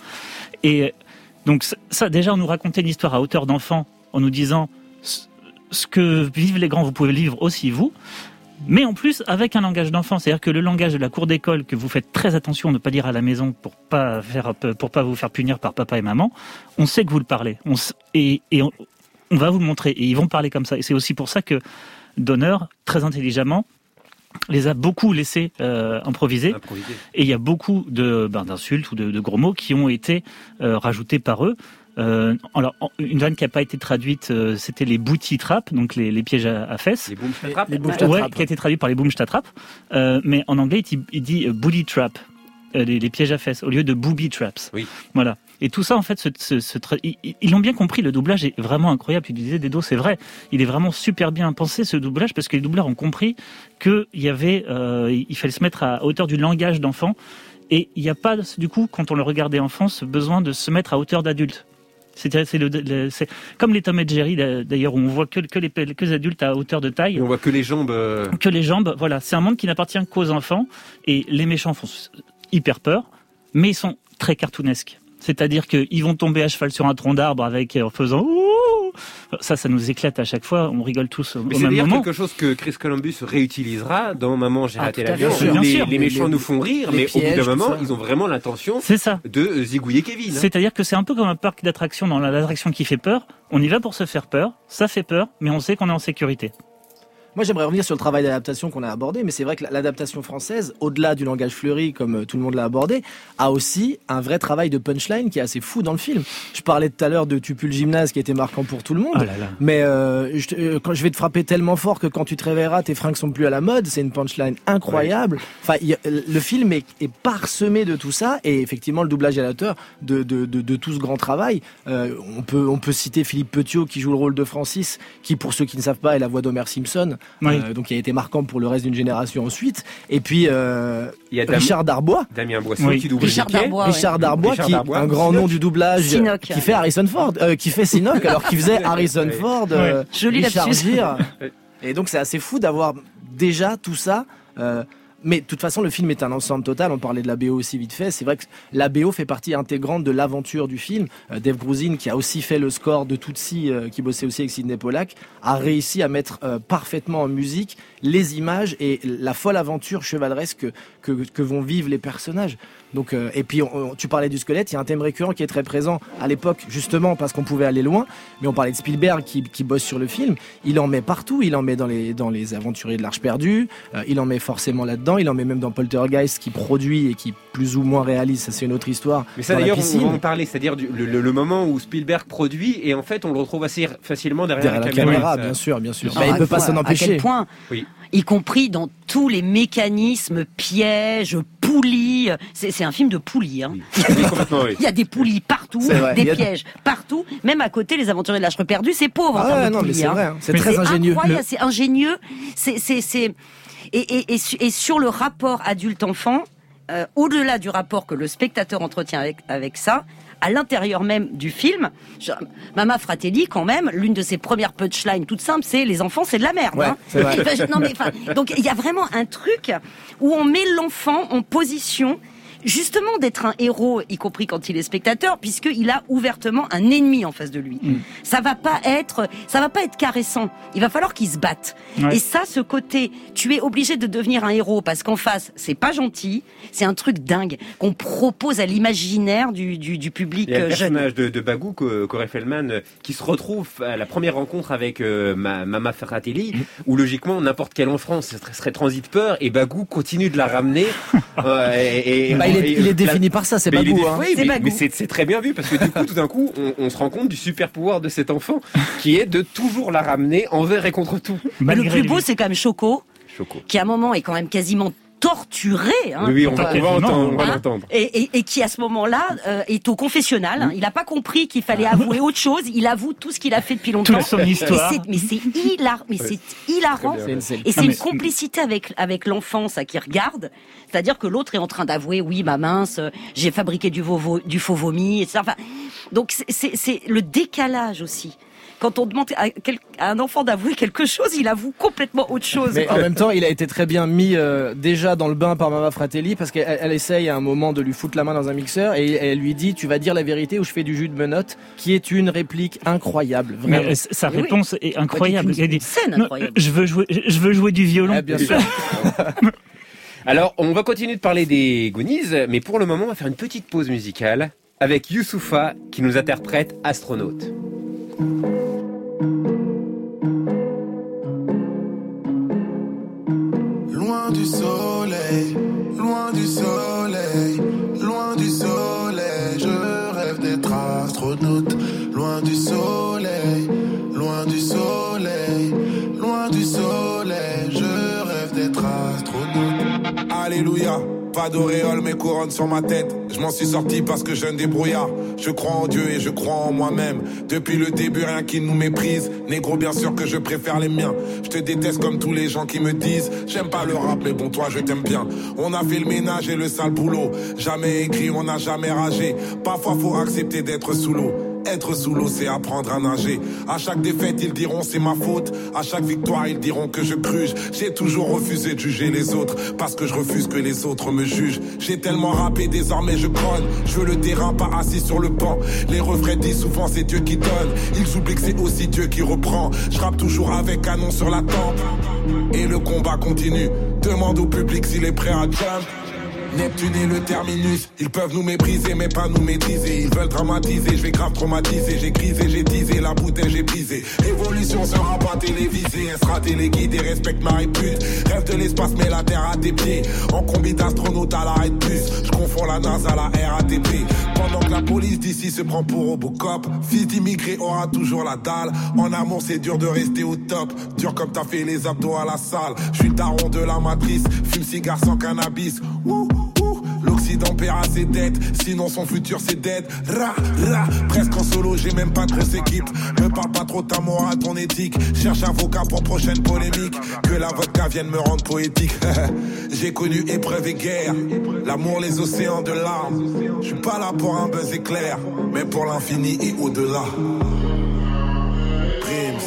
Et donc ça déjà on nous racontait une histoire à hauteur d'enfant en nous disant ce que vivent les grands vous pouvez le vivre aussi vous. Mais en plus, avec un langage d'enfant, c'est-à-dire que le langage de la cour d'école que vous faites très attention à ne pas dire à la maison pour pas faire, pour pas vous faire punir par papa et maman, on sait que vous le parlez. On, et et on, on va vous le montrer. Et ils vont parler comme ça. Et c'est aussi pour ça que Donner, très intelligemment, les a beaucoup laissés euh, improviser. Improviser. Et il y a beaucoup de, ben, d'insultes ou de, de gros mots qui ont été euh, rajoutés par eux. Euh, alors, une vanne qui n'a pas été traduite, euh, c'était les booty traps, donc les, les pièges à, à fesses. Les boom traps. Les boom ouais, qui a été traduit par les boom traps. Euh, mais en anglais, il, il dit euh, booty trap, euh, les, les pièges à fesses, au lieu de booby traps. Oui. Voilà. Et tout ça, en fait, ce, ce, ce tra... ils, ils l'ont bien compris. Le doublage est vraiment incroyable. Tu disais, Dedo, c'est vrai. Il est vraiment super bien pensé, ce doublage, parce que les doubleurs ont compris qu'il y avait, euh, il fallait se mettre à hauteur du langage d'enfant. Et il n'y a pas, du coup, quand on le regardait enfant, ce besoin de se mettre à hauteur d'adulte. C'est, c'est, le, le, c'est comme les Tom et Jerry d'ailleurs où on voit que, que, les, que les adultes à hauteur de taille. Et on voit que les jambes. Euh... Que les jambes, voilà. C'est un monde qui n'appartient qu'aux enfants et les méchants font hyper peur, mais ils sont très cartoonesques. C'est-à-dire qu'ils vont tomber à cheval sur un tronc d'arbre avec en faisant ouh. Ça, ça nous éclate à chaque fois. On rigole tous au mais même moment. C'est quelque chose que Chris Columbus réutilisera dans Maman j'ai ah, raté l'avion. Les, les méchants les, nous font rire, mais pièges, au bout d'un moment, ils ont vraiment l'intention c'est ça. de zigouiller Kevin. C'est-à-dire que c'est un peu comme un parc d'attractions dans l'attraction qui fait peur. On y va pour se faire peur, ça fait peur, mais on sait qu'on est en sécurité. Moi, j'aimerais revenir sur le travail d'adaptation qu'on a abordé, mais c'est vrai que l'adaptation française, au-delà du langage fleuri, comme tout le monde l'a abordé, a aussi un vrai travail de punchline qui est assez fou dans le film. Je parlais tout à l'heure de Tu pues le gymnase qui était marquant pour tout le monde, oh là là. mais euh, je, euh, quand je vais te frapper tellement fort que quand tu te réveilleras, tes fringues sont plus à la mode, c'est une punchline incroyable. Ouais. Enfin, y a, le film est, est parsemé de tout ça, et effectivement, le doublage à l'auteur de, de, de, de tout ce grand travail. Euh, on peut, on peut citer Philippe Petiot qui joue le rôle de Francis, qui, pour ceux qui ne savent pas, est la voix d'Homer Simpson. Oui. Euh, donc il a été marquant pour le reste d'une génération ensuite. Et puis euh, il y a Dam- Richard Darbois, Damien Boisseau oui. qui double Richard Darbois, Richard Darbois, Richard qui Darbois, un grand Sinoc. nom du doublage, Sinoc. qui fait Harrison Ford, euh, qui fait Sinoc alors qu'il faisait Harrison Ford, euh, Joli Richard Gere. Et donc c'est assez fou d'avoir déjà tout ça. Euh, Mais de toute façon, le film est un ensemble total. On parlait de la B O aussi vite fait. C'est vrai que la B O fait partie intégrante de l'aventure du film. Euh, Dave Grusin, qui a aussi fait le score de Tootsie, euh, qui bossait aussi avec Sidney Pollack, a réussi à mettre euh, parfaitement en musique les images et la folle aventure chevaleresque que, que, que vont vivre les personnages. Donc, euh, et puis, on, on, tu parlais du squelette, il y a un thème récurrent qui est très présent à l'époque, justement parce qu'on pouvait aller loin. Mais on parlait de Spielberg qui, qui bosse sur le film. Il en met partout. Il en met dans les, dans les Aventuriers de l'Arche perdue. Euh, il en met forcément là-dedans. Il en met même dans Poltergeist qui produit et qui plus ou moins réalise. Ça, c'est une autre histoire. Mais ça, d'ailleurs, on va en parler. C'est-à-dire du, le, le, le moment où Spielberg produit et en fait, on le retrouve assez facilement derrière, derrière la, la caméra. caméra. Bien sûr, bien sûr. Bah, il peut pas s'en empêcher. À quel point oui. Y compris dans tous les mécanismes, pièges, poulies. C'est, c'est un film de poulies. Hein. Oui. Oui. Il y a des poulies partout, des a... pièges partout. Même à côté, les Aventuriers de l'Arche perdue, c'est pauvre ah en termes ouais, de non, poulies. Mais c'est hein. vrai, hein. C'est mais très c'est ingénieux. Incroyable, le... C'est ingénieux. C'est, c'est, c'est... Et, et, et, et sur le rapport adulte-enfant, euh, au-delà du rapport que le spectateur entretient avec, avec ça, à l'intérieur même du film, je, Mama Fratelli, quand même, l'une de ses premières punchlines toutes simples, c'est les enfants, c'est de la merde. Ouais, hein. c'est vrai. Et, non, mais, donc il y a vraiment un truc où on met l'enfant en position justement d'être un héros, y compris quand il est spectateur, puisqu'il a ouvertement un ennemi en face de lui. Mm. Ça va pas être, ça va pas être caressant. Il va falloir qu'il se batte. Ouais. Et ça, ce côté, tu es obligé de devenir un héros parce qu'en face, c'est pas gentil. C'est un truc dingue qu'on propose à l'imaginaire du, du, du public jeune. Il y a le personnage de, de Bagou, Corey Feldman, qui se retrouve à la première rencontre avec euh, ma, Mama Fratelli, mm. où logiquement, n'importe quel enfant serait, serait transi de peur, et Bagou continue de la ramener. euh, et, et, bah, il, est, il est défini par ça, c'est Bagou. Dé... Hein. Oui, c'est mais, Bagou. Mais c'est, c'est très bien vu parce que du coup, tout d'un coup, on, on se rend compte du super pouvoir de cet enfant qui est de toujours la ramener envers et contre tout. Mais le plus beau, lui. c'est quand même Choco, Choco, qui à un moment est quand même quasiment torturé. Hein, oui, oui, on va, on va entendre. On va hein, l'entendre. Et, et, et qui, à ce moment-là, euh, est au confessionnal. Hein. Il n'a pas compris qu'il fallait avouer autre chose. Il avoue tout ce qu'il a fait depuis longtemps. Toute son histoire. C'est, mais c'est hilar, mais ouais. c'est hilarant. C'est c'est et c'est ah, une complicité avec, avec l'enfant, ça, qui regarde. C'est-à-dire que l'autre est en train d'avouer, oui, ma mince, j'ai fabriqué du, vo- du faux vomi, et cetera. Enfin, donc, c'est, c'est, c'est le décalage aussi quand on demande à, quel, à un enfant d'avouer quelque chose, il avoue complètement autre chose. Mais en même temps, il a été très bien mis euh, déjà dans le bain par Mama Fratelli parce qu'elle elle essaye à un moment de lui foutre la main dans un mixeur et elle lui dit tu vas dire la vérité ou je fais du jus de menottes, qui est une réplique incroyable. Vraiment. Mais sa Et réponse oui. est incroyable. Une scène incroyable. Je veux jouer, je veux jouer du violon. Ah, bien sûr. Alors, on va continuer de parler des Goonies, mais pour le moment, on va faire une petite pause musicale avec Youssoupha qui nous interprète Astronaute. Loin du soleil, loin du soleil, loin du soleil, je rêve d'être astronaute. Loin du soleil, loin du soleil, loin du soleil, je rêve d'être astronaute. Alléluia, pas d'auréole mais couronne sur ma tête. Je m'en suis sorti parce que je ne débrouillard. Je crois en Dieu et je crois en moi-même. Depuis le début rien qui nous méprise. Négro bien sûr que je préfère les miens. Je te déteste comme tous les gens qui me disent j'aime pas le rap mais bon toi je t'aime bien. On a fait le ménage et le sale boulot. Jamais écrit, on n'a jamais ragé. Parfois faut accepter d'être sous l'eau. Être sous l'eau, c'est apprendre à nager. À chaque défaite, ils diront c'est ma faute. À chaque victoire, ils diront que je cruche. J'ai toujours refusé de juger les autres parce que je refuse que les autres me jugent. J'ai tellement rappé, désormais je grogne. Je veux le terrain, pas assis sur le banc. Les refrains disent souvent c'est Dieu qui donne. Ils oublient que c'est aussi Dieu qui reprend. Je rappe toujours avec canon sur la tempe. Et le combat continue. Demande au public s'il est prêt à jump. Neptune et le terminus, ils peuvent nous mépriser mais pas nous maîtriser. Ils veulent dramatiser, je vais grave traumatiser. J'ai grisé, j'ai teasé, la bouteille j'ai brisé. Évolution sera pas télévisée, elle sera téléguidée, respecte ma répute. Rêve de l'espace mais la terre à tes pieds. En combi d'astronaute à l'arrêt de bus, je confonds la NASA à la R A T P. Pendant que la police d'ici se prend pour Robocop, fils d'immigré aura toujours la dalle. En amour c'est dur de rester au top, dur comme t'as fait les abdos à la salle. Je suis le daron de la matrice, fume cigare sans cannabis. Ouh. L'Occident paiera ses dettes, sinon son futur c'est dead. Ra, ra, presque en solo, j'ai même pas de grosse équipe. Ne parle pas trop ta morale, ton éthique. Cherche avocat pour prochaine polémique. Que la vodka vienne me rendre poétique. J'ai connu épreuve et guerre, l'amour, les océans de larmes. Je suis pas là pour un buzz éclair, mais pour l'infini et au-delà. Prims.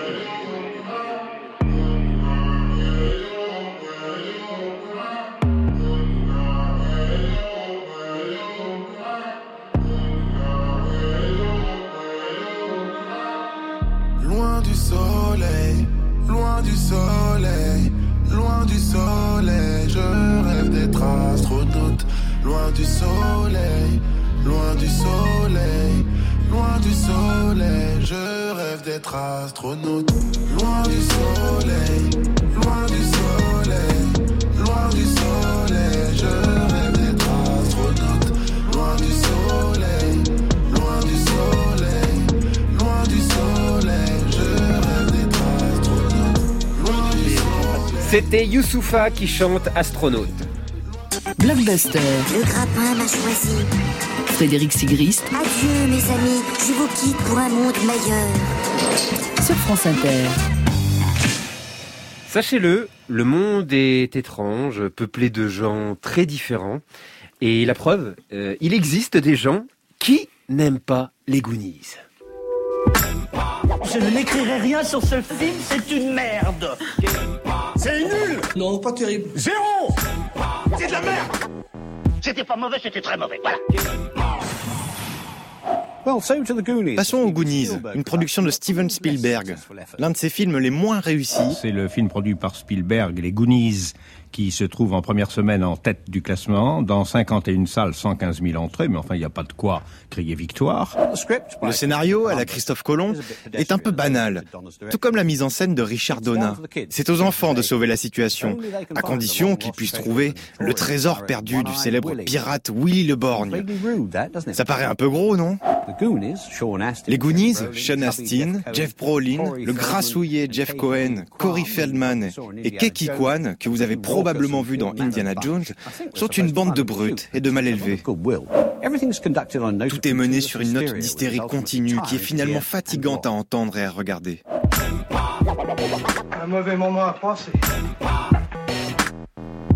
Loin du soleil, loin du soleil, loin du soleil, je rêve d'être astronaute. Loin du soleil, loin du soleil, loin du soleil, je rêve d'être astronaute. Loin du soleil, loin du soleil, loin du soleil, je rêve d'être astronaute. Loin du soleil, loin du soleil, loin du soleil, je rêve d'être astronaute. Loin du soleil. C'était Youssoupha qui chante Astronaute. Blockbuster. Le grappin m'a choisi. Frédéric Sigrist. Adieu mes amis, je vous quitte pour un monde meilleur. Sur France Inter. Sachez-le, le monde est étrange, peuplé de gens très différents. Et la preuve, euh, il existe des gens qui n'aiment pas les Goonies. Je ne n'écrirai rien sur ce film, c'est une merde. C'est nul. Non, pas terrible. Zéro. C'est de la merde. C'était pas mauvais, c'était très mauvais. Voilà. Passons aux Goonies, une production de Steven Spielberg. L'un de ses films les moins réussis. C'est le film produit par Spielberg, les Goonies, qui se trouve en première semaine en tête du classement, dans cinquante et une salles, cent quinze mille entrées, mais enfin il n'y a pas de quoi crier victoire. Le scénario, à la Christophe Colomb, est un peu banal, tout comme la mise en scène de Richard Donat. C'est aux enfants de sauver la situation, à condition qu'ils puissent trouver le trésor perdu du célèbre pirate Willy le Borgne. Ça paraît un peu gros, non ? Les Goonies, Sean Astin, Jeff Brolin, le grassouillet Jeff Cohen, Corey Feldman et Keki Kwan, que vous avez probablement vu dans Indiana Jones, sont une bande de brutes et de mal élevés. Tout est mené sur une note d'hystérie continue qui est finalement fatigante à entendre et à regarder. Un mauvais moment à passer.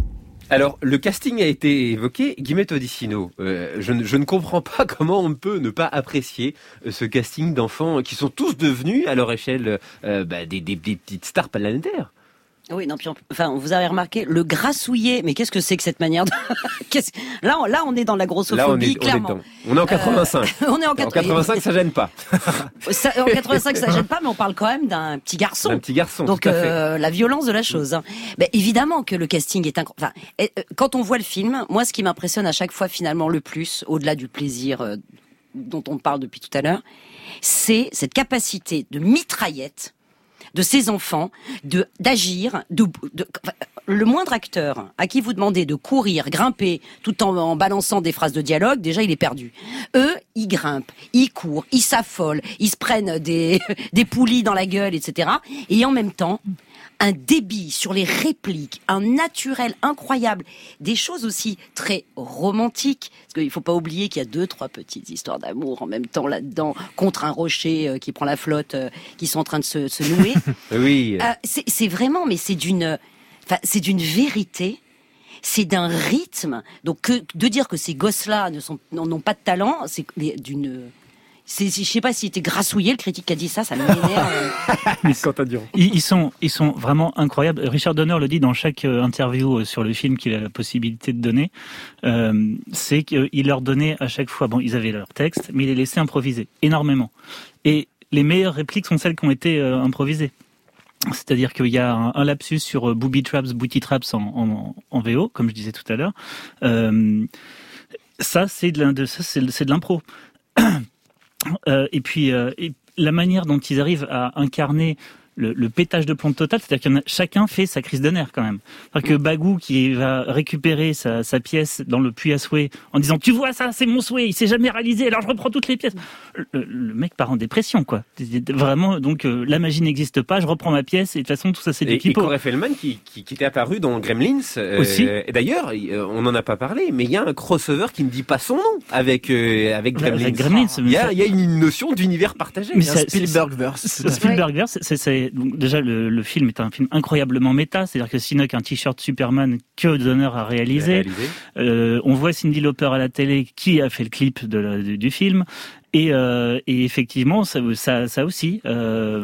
Alors, le casting a été évoqué. Guillemette Odissino, euh, je, ne, je ne comprends pas comment on peut ne pas apprécier euh, ce casting d'enfants qui sont tous devenus, à leur échelle, euh, bah, des, des, des petites stars planétaires. Oui, non, puis on, enfin, vous avez remarqué le grassouillet. Mais qu'est-ce que c'est que cette manière de... là, on, là, on est dans la grossophobie, là, on est, clairement. On est, on est en quatre-vingt-cinq. Euh, on est en, quatre... en quatre-vingt-cinq, ça gêne pas. ça, en quatre-vingt-cinq, ça gêne pas, mais on parle quand même d'un petit garçon. Un petit garçon. Donc, tout à fait. Euh, la violence de la chose. Hein. Ben, évidemment que le casting est incroyable. Enfin, quand on voit le film, moi, ce qui m'impressionne à chaque fois, finalement, le plus, au-delà du plaisir euh, dont on parle depuis tout à l'heure, c'est cette capacité de mitraillette de ces enfants, de d'agir, de, de le moindre acteur à qui vous demandez de courir, grimper, tout en, en balançant des phrases de dialogue, déjà il est perdu. Eux, ils grimpent, ils courent, ils s'affolent, ils se prennent des des poulies dans la gueule, et cetera. Et en même temps, un débit sur les répliques, un naturel incroyable, des choses aussi très romantiques, parce qu'il faut pas oublier qu'il y a deux, trois petites histoires d'amour en même temps là-dedans, contre un rocher euh, qui prend la flotte, euh, qui sont en train de se, se nouer. Oui. Euh, c'est, c'est vraiment, mais c'est d'une, enfin, c'est d'une vérité. C'est d'un rythme. Donc, que, de dire que ces gosses-là ne sont, n'ont pas de talent, c'est d'une. C'est, je sais pas s'il était grassouillé, le critique qui a dit ça, ça m'énerve. ils, ils sont, ils sont vraiment incroyables. Richard Donner le dit dans chaque interview sur le film qu'il a la possibilité de donner. Euh, c'est qu'il leur donnait à chaque fois, bon, ils avaient leur texte, mais il les laissait improviser énormément. Et les meilleures répliques sont celles qui ont été euh, improvisées. C'est-à-dire qu'il y a un, un lapsus sur Booby Traps, Booty Traps en, en, en V O, comme je disais tout à l'heure. Euh, ça, c'est de, de, ça, c'est, c'est de l'impro. Euh, et puis euh, et la manière dont ils arrivent à incarner le, le pétage de plomb total, c'est-à-dire que chacun fait sa crise de nerfs quand même. C'est-à-dire que Bagou qui va récupérer sa, sa pièce dans le puits à souhait en disant tu vois ça c'est mon souhait, il s'est jamais réalisé, alors je reprends toutes les pièces. Le, le mec part en dépression quoi. Vraiment donc euh, la magie n'existe pas, je reprends ma pièce et de toute façon tout ça c'est du pipeau. Et Corey Feldman qui, qui, qui était apparu dans Gremlins euh, aussi. Et d'ailleurs on n'en a pas parlé, mais il y a un crossover qui ne dit pas son nom avec euh, avec Gremlins. Avec Gremlins il y a il y a une notion d'univers partagé. Mais c'est Spielbergverse. Spielbergverse, c'est, c'est donc déjà le, le film est un film incroyablement méta, c'est-à-dire que Sinoc a un t-shirt Superman que Donner a réalisé. réalisé. Euh, on voit Cyndi Lauper à la télé qui a fait le clip de la, du, du film et, euh, et effectivement ça, ça, ça aussi. Euh,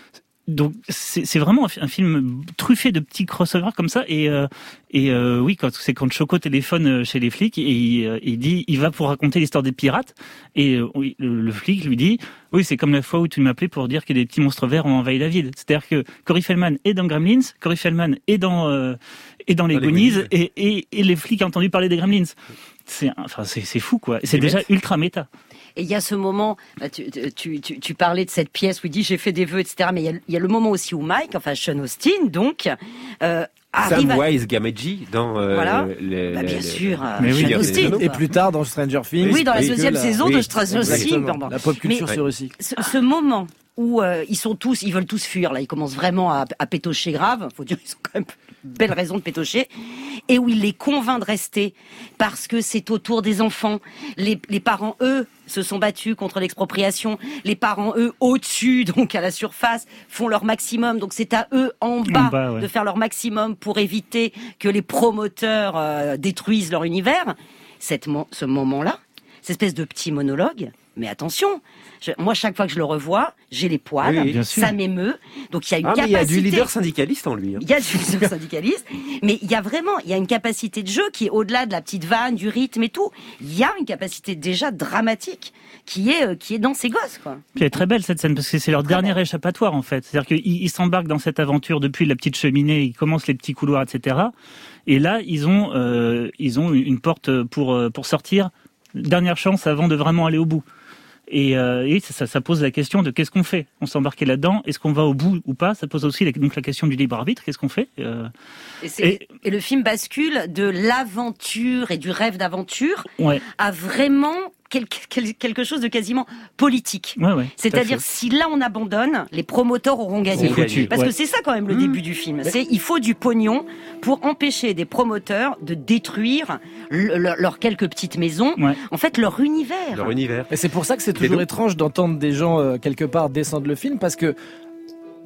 donc c'est, c'est vraiment un film truffé de petits crossovers comme ça et euh, et euh, oui quand c'est quand Choco téléphone chez les flics et il, il dit il va pour raconter l'histoire des pirates et euh, oui, le, le flic lui dit oui c'est comme la fois où tu m'appelais pour dire que des petits monstres verts ont envahi la ville. C'est-à-dire que Corey Feldman est dans Gremlins, Corey Feldman est dans euh, est dans les Goonies et, et et les flics ont entendu parler des Gremlins. C'est enfin c'est c'est fou quoi. C'est déjà ultra méta. Et il y a ce moment, tu, tu, tu, tu parlais de cette pièce où il dit j'ai fait des vœux, et cetera. Mais il y a, il y a le moment aussi où Mike, enfin Sean Austin, donc, euh, arrive Samwise à... Gamgee dans euh, voilà. le, bah, bien le, sûr, mais Sean oui, Austin. Et plus tard dans Stranger Things. Oui, dans la deuxième la... saison oui, de Stranger Things. La pop culture mais, se recycle. Ce, ce moment où euh, ils sont tous, ils veulent tous fuir, là, ils commencent vraiment à, à pétocher grave. Faut dire, ils ont quand même belle raison de pétocher. Et où il les convainc de rester parce que c'est autour des enfants. Les, les parents, eux, se sont battus contre l'expropriation. Les parents, eux, au-dessus, donc à la surface, font leur maximum. Donc c'est à eux, en bas, en bas ouais. de faire leur maximum pour éviter que les promoteurs euh, détruisent leur univers. Cette, ce moment-là, cette espèce de petit monologue, mais attention, je, moi chaque fois que je le revois, j'ai les poils, oui, oui, ça m'émeut. Donc il y a une ah, capacité. Il y a du leader syndicaliste en lui. Hein. Il y a du leader syndicaliste, mais il y a vraiment, il y a une capacité de jeu qui est au-delà de la petite vanne, du rythme et tout. Il y a une capacité déjà dramatique qui est euh, qui est dans ces gosses quoi. Puis elle est très belle cette scène parce que c'est leur très dernier belle. échappatoire en fait. C'est-à-dire qu'ils ils s'embarquent dans cette aventure depuis la petite cheminée, ils commencent les petits couloirs, et cetera. Et là ils ont euh, ils ont une porte pour pour sortir. Dernière chance avant de vraiment aller au bout. Et, euh, et ça, ça pose la question de qu'est-ce qu'on fait. On s'est embarqué là-dedans, est-ce qu'on va au bout ou pas? Ça pose aussi la, donc la question du libre arbitre, qu'est-ce qu'on fait? euh, et, et, et le film bascule de l'aventure et du rêve d'aventure ouais. à vraiment quelque chose de quasiment politique. Ouais, ouais, c'est-à-dire si là on abandonne, les promoteurs auront gagné. Foutu, Parce ouais. que c'est ça quand même le mmh. début du film. C'est il faut du pognon pour empêcher des promoteurs de détruire le, le, leurs quelques petites maisons, ouais. en fait leur univers. Leur univers. Et c'est pour ça que c'est toujours étrange d'entendre des gens euh, quelque part descendre le film parce que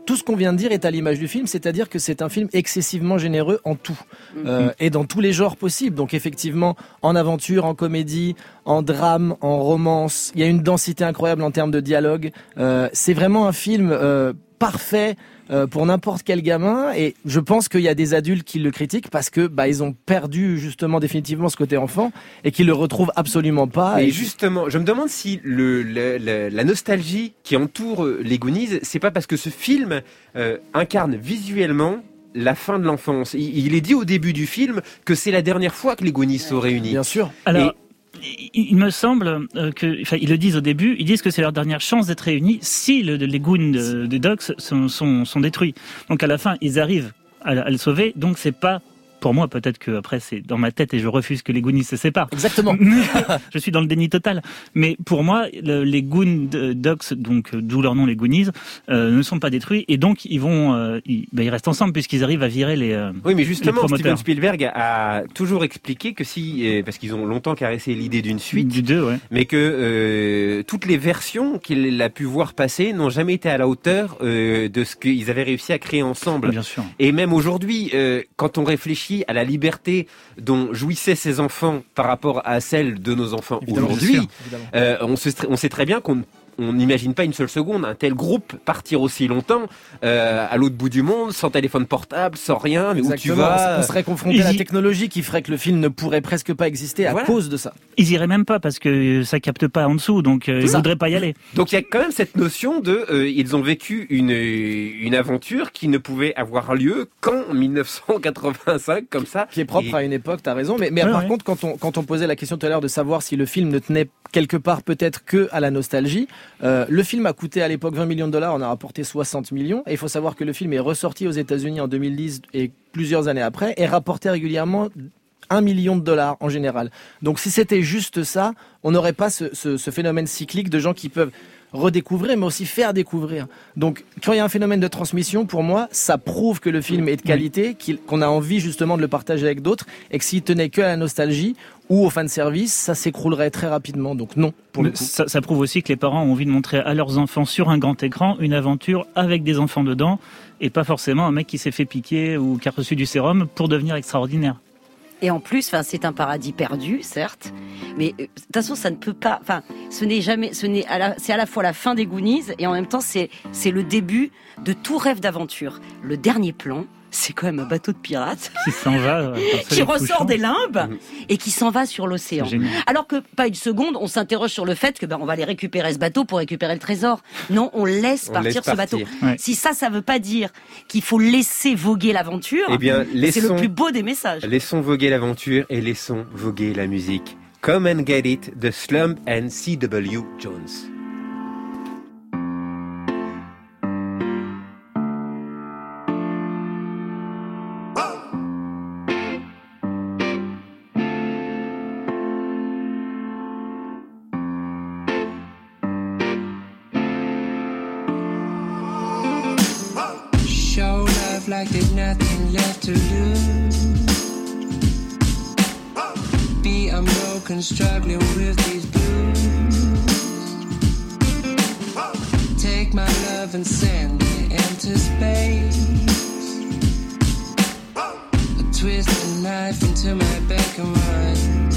tout ce qu'on vient de dire est à l'image du film, c'est-à-dire que c'est un film excessivement généreux en tout, euh, et dans tous les genres possibles. Donc effectivement, en aventure, en comédie, en drame, en romance, il y a une densité incroyable en termes de dialogue. Euh, c'est vraiment un film euh, parfait euh, pour n'importe quel gamin, et je pense qu'il y a des adultes qui le critiquent parce que bah ils ont perdu justement définitivement ce côté enfant et qu'ils le retrouvent absolument pas. Et et justement, je me demande si le, le, le la nostalgie qui entoure les Goonies, c'est pas parce que ce film euh, incarne visuellement la fin de l'enfance. Il, il est dit au début du film que c'est la dernière fois que les Goonies sont réunis. Bien sûr. Alors, il me semble que, enfin, ils le disent au début, ils disent que c'est leur dernière chance d'être réunis si le, les goons de, de Docs sont, sont, sont détruits. Donc à la fin, ils arrivent à, à le sauver. Donc c'est pas, pour moi, peut-être que après c'est dans ma tête et je refuse que les Goonies se séparent. Exactement. Je suis dans le déni total. Mais pour moi, le, les goons de Docs, donc d'où leur nom les Goonies, euh, ne sont pas détruits et donc ils vont, euh, ils, ben, ils restent ensemble puisqu'ils arrivent à virer les. Euh, oui, mais justement, les Steven Spielberg a, a toujours expliqué que si, euh, parce qu'ils ont longtemps caressé l'idée d'une suite, du deux, ouais. mais que euh, toutes les versions qu'il a pu voir passer n'ont jamais été à la hauteur euh, de ce qu'ils avaient réussi à créer ensemble. Bien sûr. Et même aujourd'hui, euh, quand on réfléchit à la liberté dont jouissaient ces enfants par rapport à celle de nos enfants Évidemment, aujourd'hui, bien sûr, euh, on, se, on sait très bien qu'on on n'imagine pas une seule seconde un tel groupe partir aussi longtemps euh, à l'autre bout du monde, sans téléphone portable, sans rien, mais Exactement. où tu vas. On serait confronté Ils à la y- technologie qui ferait que le film ne pourrait presque pas exister à Voilà. cause de ça. Ils iraient même pas parce que ça capte pas en dessous, donc euh, ils ça. voudraient pas y aller. Donc il y a quand même cette notion de, euh, ils ont vécu une une aventure qui ne pouvait avoir lieu qu'en dix-neuf cent quatre-vingt-cinq, comme ça. Qui est propre Et- à une époque, t'as raison. Mais, mais Ouais, par ouais. contre, quand on, quand on posait la question tout à l'heure de savoir si le film ne tenait quelque part peut-être que à la nostalgie, euh, le film a coûté à l'époque vingt millions de dollars, on a rapporté soixante millions. Et il faut savoir que le film est ressorti aux États-Unis en deux mille dix et plusieurs années après et rapportait régulièrement un million de dollars en général. Donc si c'était juste ça, on n'aurait pas ce, ce, ce phénomène cyclique de gens qui peuvent redécouvrir mais aussi faire découvrir. Donc quand il y a un phénomène de transmission, pour moi, ça prouve que le film est de qualité, qu'il- qu'on a envie justement de le partager avec d'autres, et que s'il tenait que à la nostalgie ou au fanservice, ça s'écroulerait très rapidement. Donc non, pour le coup. Ça, ça prouve aussi que les parents ont envie de montrer à leurs enfants sur un grand écran une aventure avec des enfants dedans et pas forcément un mec qui s'est fait piquer ou qui a reçu du sérum pour devenir extraordinaire. Et en plus, enfin, c'est un paradis perdu, certes, mais euh, de toute façon, ça ne peut pas. Enfin, ce n'est jamais. Ce n'est à la. C'est à la fois la fin des Goonies et en même temps, c'est c'est le début de tout rêve d'aventure. Le dernier plan, c'est quand même un bateau de pirates Qui s'en va. euh, par qui soleil ressort couchant. des limbes et qui s'en va sur l'océan. C'est génial. Alors que pas une seconde, on s'interroge sur le fait que ben on va aller récupérer ce bateau pour récupérer le trésor. Non, on laisse On partir laisse ce bateau. partir. Ouais. Si ça, ça veut pas dire qu'il faut laisser voguer l'aventure. Eh bien, c'est laissons- le plus beau des messages. Laissons voguer l'aventure et laissons voguer la musique. Come and Get It de Slump and C W Jones. Show love like there's nothing left to lose. Be unbroken, struggling with these blues. Take my love and send it into space. A twist a knife into my back and run.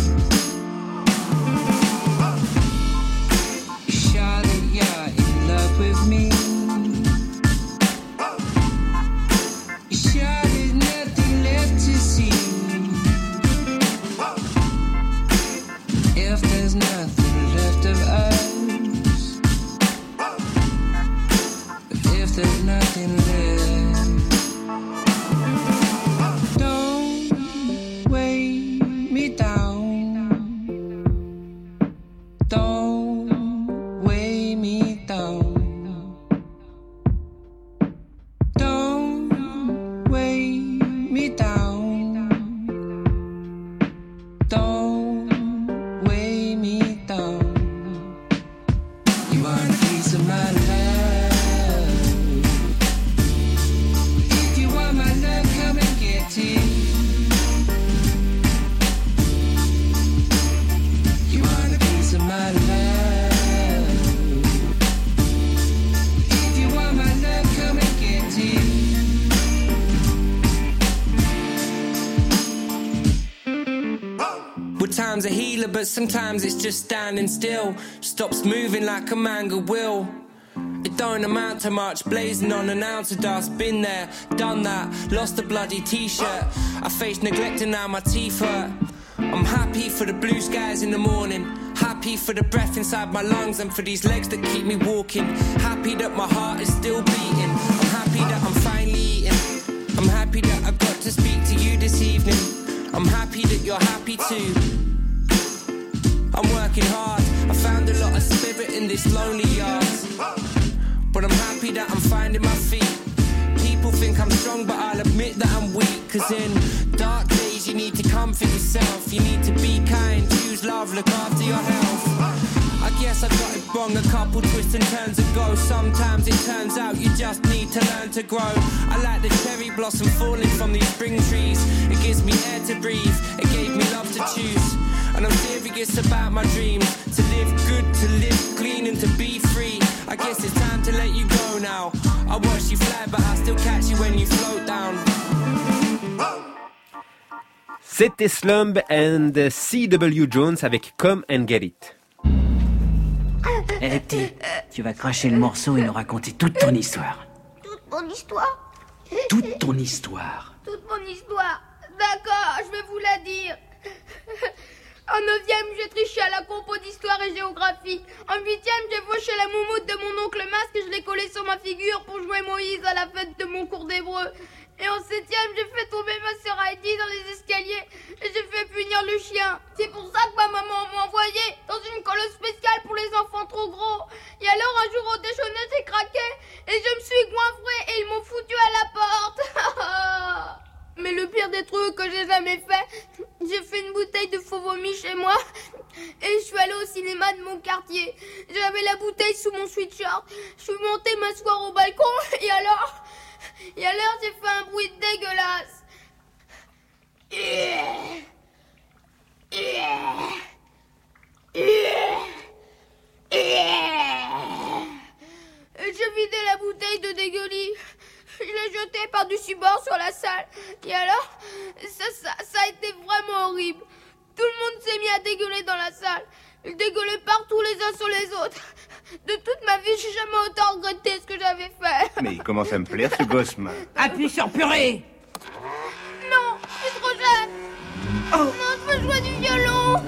Charlotte, you're in love with me. Sure, there's nothing left to see. If there's nothing left of us, if there's nothing left, don't weigh me down. Don't weigh me down. Don't weigh me down. Don't weigh me down. healer, but sometimes it's just standing still. Stops moving like a manga will. It don't amount to much, blazing on an ounce of dust. Been there, done that, lost a bloody t-shirt. I face neglect and now my teeth hurt. I'm happy for the blue skies in the morning. Happy for the breath inside my lungs and for these legs that keep me walking. Happy that my heart is still beating. I'm happy that I'm finally eating. I'm happy that I got to speak to you this evening. I'm happy that you're happy too. I'm working hard, I found a lot of spirit in this lonely yard. But I'm happy that I'm finding my feet. People think I'm strong, but I'll admit that I'm weak. Cause in dark days you need to comfort yourself. You need to be kind, choose love, look after your health. I guess I got it wrong a couple twists and turns ago. Sometimes it turns out you just need to learn to grow. I like the cherry blossom falling from these spring trees. It gives me air to breathe, it gave me love to choose. And I'm serious about my dreams. To live good, to live clean and to be free. I guess it's time to let you go now. I watch you fly but I still catch you when you float down. C'était Slumb and C W Jones avec Come and Get It. Hé, hey, petit, tu vas cracher le morceau et nous raconter toute ton histoire. Toute mon histoire. Toute ton histoire. Toute mon histoire. D'accord, je vais vous la dire. En neuvième, j'ai triché à la compo d'histoire et géographie. En huitième, j'ai fauché la moumoute de mon oncle Masque et je l'ai collée sur ma figure pour jouer Moïse à la fête de mon cours d'hébreu. Et en septième, j'ai fait tomber ma sœur Heidi dans les escaliers et j'ai fait punir le chien. C'est pour ça que ma maman m'a envoyé dans une colosse spéciale pour les enfants trop gros. Et alors, un jour au déjeuner, j'ai craqué et je me suis goinfrée et ils m'ont foutu à la porte. Mais le pire des trucs que j'ai jamais fait, j'ai fait une bouteille de faux vomi chez moi et je suis allée au cinéma de mon quartier. J'avais la bouteille sous mon sweatshirt. Je suis montée m'asseoir au balcon et alors, et alors j'ai fait un bruit dégueulasse. J'ai vidé la bouteille de dégueulis. Je l'ai jeté par-dessus bord sur la salle. Et alors, ça, ça, ça a été vraiment horrible. Tout le monde s'est mis à dégueuler dans la salle. Ils dégueulaient partout les uns sur les autres. De toute ma vie, j'ai jamais autant regretté ce que j'avais fait. Mais il commence à me plaire ce gosse, man. Appuie sur purée. Non, je suis trop jeune. Oh. Non, je veux jouer du violon.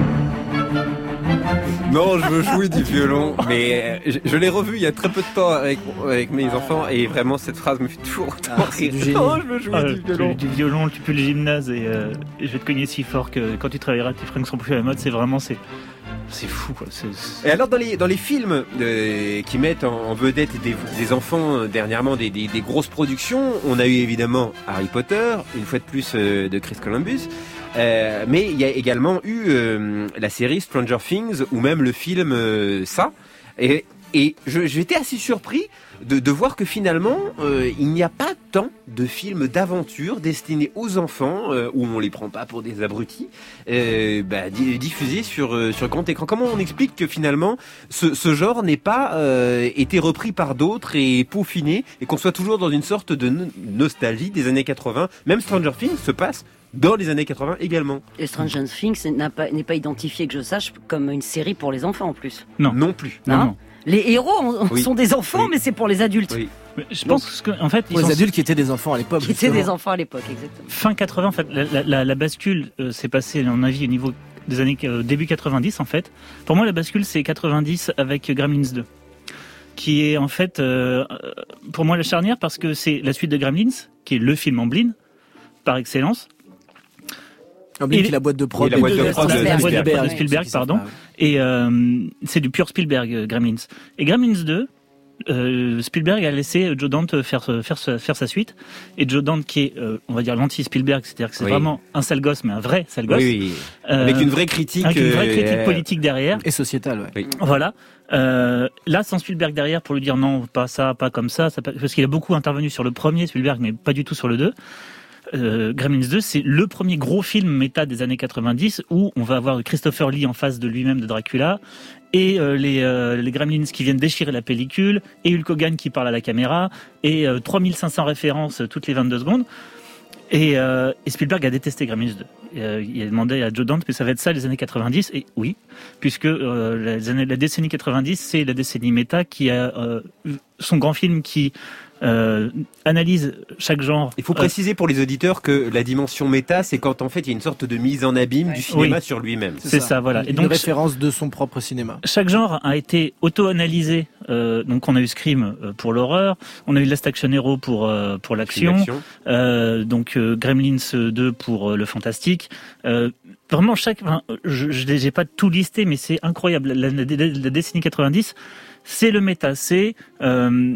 Non, je veux jouer du violon, mais je, je l'ai revu il y a très peu de temps avec, avec mes enfants et vraiment cette phrase me fait toujours autant Ah, rire. du génie. Non, je veux jouer Ah, du violon. Du violon, tu peux le gymnase et, euh, et je vais te cogner si fort que quand tu travailleras, tes fringues seront plus à la mode. C'est vraiment, c'est, c'est fou, quoi. C'est, c'est... Et alors dans les dans les films euh, qui mettent en, en vedette des, des enfants euh, dernièrement, des, des, des grosses productions, on a eu évidemment Harry Potter, une fois de plus euh, de Chris Columbus. Euh, mais il y a également eu euh, la série Stranger Things ou même le film euh, Ça. Et, et je, j'étais assez surpris de, de voir que finalement, euh, il n'y a pas tant de films d'aventure destinés aux enfants, euh, où on les prend pas pour des abrutis, euh, bah, diffusés sur, euh, sur grand écran. Comment on explique que finalement, ce, ce genre n'ait pas euh, été repris par d'autres et peaufiné, et qu'on soit toujours dans une sorte de no- nostalgie des années quatre-vingts. Même Stranger Things se passe dans les années quatre-vingts également. Et Stranger Things n'a pas, n'est pas identifié, que je sache, comme une série pour les enfants en plus. Non. Non plus. Hein Non, non. Les héros en- Oui. sont des enfants, Oui. mais c'est pour les adultes. Oui. Mais je pense que, en fait, Pour ils les sont- adultes qui étaient des enfants à l'époque. Qui étaient justement. des enfants à l'époque, exactement. fin quatre-vingts, en fait, la, la- la, la bascule euh, s'est passée, à mon avis, au niveau des années euh, début quatre-vingt-dix, en fait. Pour moi, la bascule, c'est quatre-vingt-dix avec Gremlins deux, qui est en fait, euh, pour moi, la charnière parce que c'est la suite de Gremlins, qui est le film Amblin par excellence. Amblin, qui est la boîte de prod Oui, la boîte de de prod de Spielberg. La boîte de prod de Ouais, Spielberg, ceux qui savent pardon. pas, ouais. Et euh, c'est du pur Spielberg, euh, Gremlins. Et Gremlins deux, euh, Spielberg a laissé Joe Dante faire, faire, faire, faire sa suite. Et Joe Dante, qui est, euh, on va dire, l'anti-Spielberg, c'est-à-dire que c'est Oui. vraiment un sale gosse, mais un vrai sale gosse. Oui, oui. Euh, Avec une vraie critique. Avec une vraie euh, critique euh, politique derrière. Et sociétale, ouais. Oui. Voilà. Euh, là, sans Spielberg derrière pour lui dire non, pas ça, pas comme ça, ça parce qu'il a beaucoup intervenu sur le premier Spielberg, mais pas du tout sur le deux. Euh, Gremlins deux, c'est le premier gros film méta des années quatre-vingt-dix où on va avoir Christopher Lee en face de lui-même de Dracula et euh, les, euh, les Gremlins qui viennent déchirer la pellicule et Hulk Hogan qui parle à la caméra et euh, trois mille cinq cents références toutes les vingt-deux secondes. Et, euh, et Spielberg a détesté Gremlins deux. Euh, il a demandé à Joe Dante, mais ça va être ça les années quatre-vingt-dix. Et oui, puisque euh, les années, la décennie quatre-vingt-dix, c'est la décennie méta qui a euh, son grand film qui euh, analyse chaque genre. Il faut préciser euh, pour les auditeurs que la dimension méta, c'est quand en fait il y a une sorte de mise en abîme du cinéma oui, sur lui-même. C'est, c'est ça. ça, voilà. Et une donc, référence de son propre cinéma. Chaque genre a été auto-analysé. Euh, donc on a eu Scream pour l'horreur, on a eu Last Action Hero pour euh, pour l'action, euh, donc euh, Gremlins deux pour euh, le fantastique. Euh, vraiment chaque, enfin, je j'ai pas tout listé, mais c'est incroyable. La, la, la, la décennie quatre-vingt-dix, c'est le méta, c'est euh,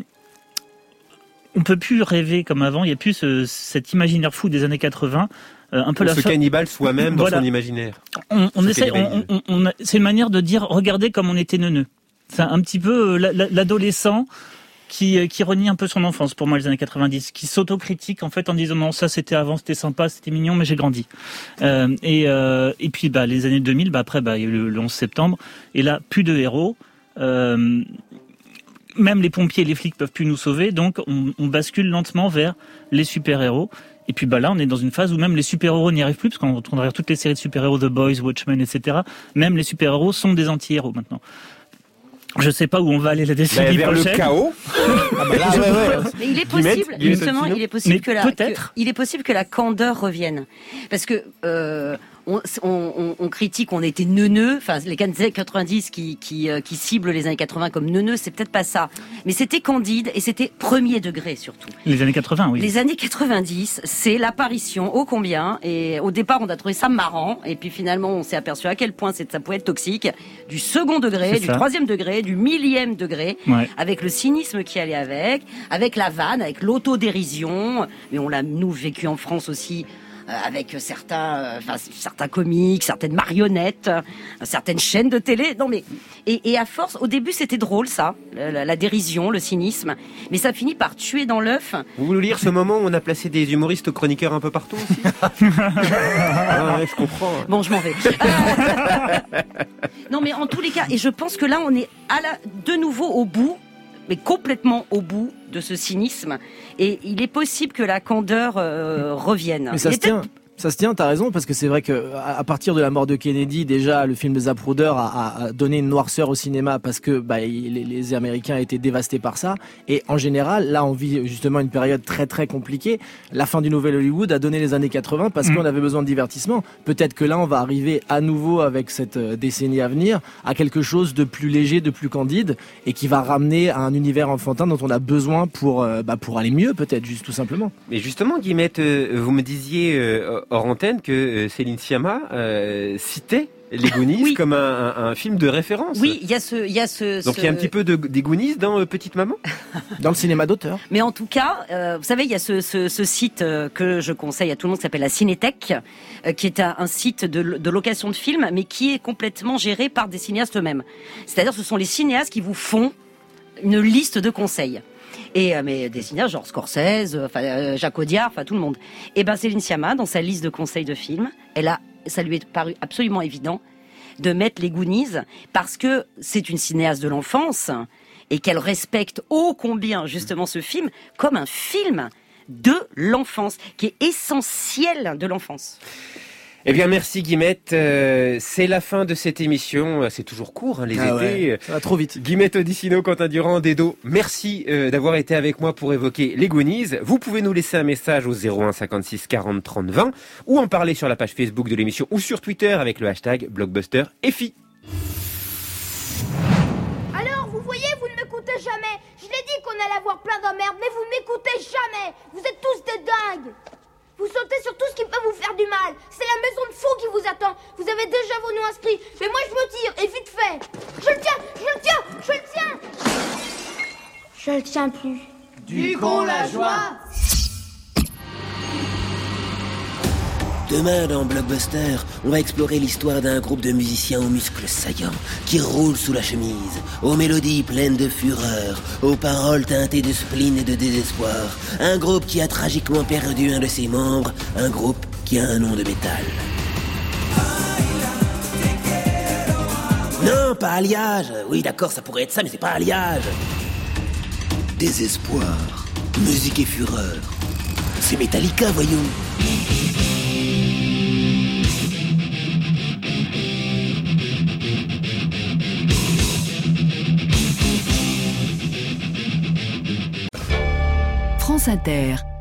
on peut plus rêver comme avant. Il y a plus ce, cet imaginaire fou des années quatre-vingts. Euh, un peu on la se fa... cannibale soi-même dans voilà. son imaginaire. On, on essaie, on, on, on a, c'est une manière de dire regardez comme on était neuneux. C'est un petit peu euh, l'adolescent qui qui renie un peu son enfance pour moi les années quatre-vingt-dix, qui s'autocritique en fait en disant non ça c'était avant, c'était sympa, c'était mignon mais j'ai grandi. Euh, et euh, et puis bah les années deux mille, bah après bah il y a eu le, le onze septembre et là plus de héros. Euh, même les pompiers et les flics peuvent plus nous sauver, donc on, on bascule lentement vers les super-héros. Et puis bah là, on est dans une phase où même les super-héros n'y arrivent plus, parce qu'on regarde toutes les séries de super-héros, The Boys, Watchmen, et cetera. Même les super-héros sont des anti-héros maintenant. Je sais pas où on va aller la décennie bah, vers prochaine. Le chaos. Ah bah là, ouais, ouais. Mais il est possible, justement, il est possible que la, peut-être. Que, il est possible que la candeur revienne, parce que euh, on, on, on critique, on était neuneux, enfin les années quatre-vingt-dix qui qui qui ciblent les années quatre-vingts comme neuneux, c'est peut-être pas ça, mais c'était candide et c'était premier degré surtout. Les années quatre-vingts, oui. Les années quatre-vingt-dix, c'est l'apparition ô combien, et au départ on a trouvé ça marrant, et puis finalement on s'est aperçu à quel point c'est, ça pouvait être toxique, du second degré, c'est du ça. troisième degré, du millième degré, ouais. avec le cynisme qui allait avec, avec la vanne, avec l'autodérision, mais on l'a nous vécu en France aussi. Euh, avec certains, euh, enfin certains comiques, certaines marionnettes, euh, certaines chaînes de télé. Non mais et, et à force, au début c'était drôle ça, la, la dérision, le cynisme, mais ça finit par tuer dans l'œuf. Vous voulez lire ce moment où on a placé des humoristes chroniqueurs un peu partout aussi? Ah ouais, je comprends. Bon, je m'en vais. Euh... non mais en tous les cas, et je pense que là on est à la, de nouveau au bout. Mais complètement au bout de ce cynisme. Et il est possible que la candeur euh, revienne. Mais ça se tient. Ça se tient, t'as raison, parce que c'est vrai que à partir de la mort de Kennedy, déjà le film de Zapruder a, a donné une noirceur au cinéma parce que bah, les, les Américains étaient dévastés par ça. Et en général, là, on vit justement une période très très compliquée. La fin du nouvel Hollywood a donné les années quatre-vingts parce mmh. qu'on avait besoin de divertissement. Peut-être que là, on va arriver à nouveau avec cette décennie à venir à quelque chose de plus léger, de plus candide, et qui va ramener à un univers enfantin dont on a besoin pour bah, pour aller mieux, peut-être, juste tout simplement. Mais justement, Guillemette, vous me disiez euh, hors antenne que Céline Sciamma euh, citait les Goonies oui. comme un, un, un film de référence. Oui, il y a ce, il y a ce. Donc il ce... y a un petit peu de des Goonies dans euh, Petite Maman. Dans le cinéma d'auteur. Mais en tout cas, euh, vous savez, il y a ce, ce, ce site euh, que je conseille à tout le monde, qui s'appelle la Cinétech, euh, qui est un, un site de, de location de films, mais qui est complètement géré par des cinéastes eux-mêmes. C'est-à-dire, ce sont les cinéastes qui vous font une liste de conseils. Et euh, mais des cinéastes genre Scorsese, enfin euh, Jacques Audiard, enfin tout le monde. Et ben Céline Sciamma, dans sa liste de conseils de films, elle a, ça lui est paru absolument évident de mettre les Goonies parce que c'est une cinéaste de l'enfance et qu'elle respecte ô combien justement ce film comme un film de l'enfance qui est essentiel de l'enfance. Eh bien, merci Guillemette. Euh, c'est la fin de cette émission. C'est toujours court, hein, les ah étés. Ouais, ça va trop vite. Guillemette Odissino, Quentin Durand, Dedo, merci euh, d'avoir été avec moi pour évoquer les Goonies. Vous pouvez nous laisser un message au zéro un cinquante-six quarante trente vingt ou en parler sur la page Facebook de l'émission ou sur Twitter avec le hashtag Blockbuster F I. Alors, vous voyez, vous ne m'écoutez jamais. Je l'ai dit qu'on allait avoir plein d'emmerdes, mais vous ne m'écoutez jamais. Vous êtes tous des dingues. Vous sautez sur tout ce qui peut vous faire du mal. C'est la maison de fous qui vous attend. Vous avez déjà vos noms inscrits. Mais moi, je me tire, et vite fait. Je le tiens, je le tiens, je le tiens. Je le tiens plus. Du con la joie. Demain, dans Blockbuster, on va explorer l'histoire d'un groupe de musiciens aux muscles saillants qui roulent sous la chemise, aux mélodies pleines de fureur, aux paroles teintées de spleen et de désespoir. Un groupe qui a tragiquement perdu un de ses membres, un groupe qui a un nom de métal. Non, pas alliage. Oui, d'accord, ça pourrait être ça, mais c'est pas alliage. Désespoir, musique et fureur. C'est Metallica, voyons. France Inter.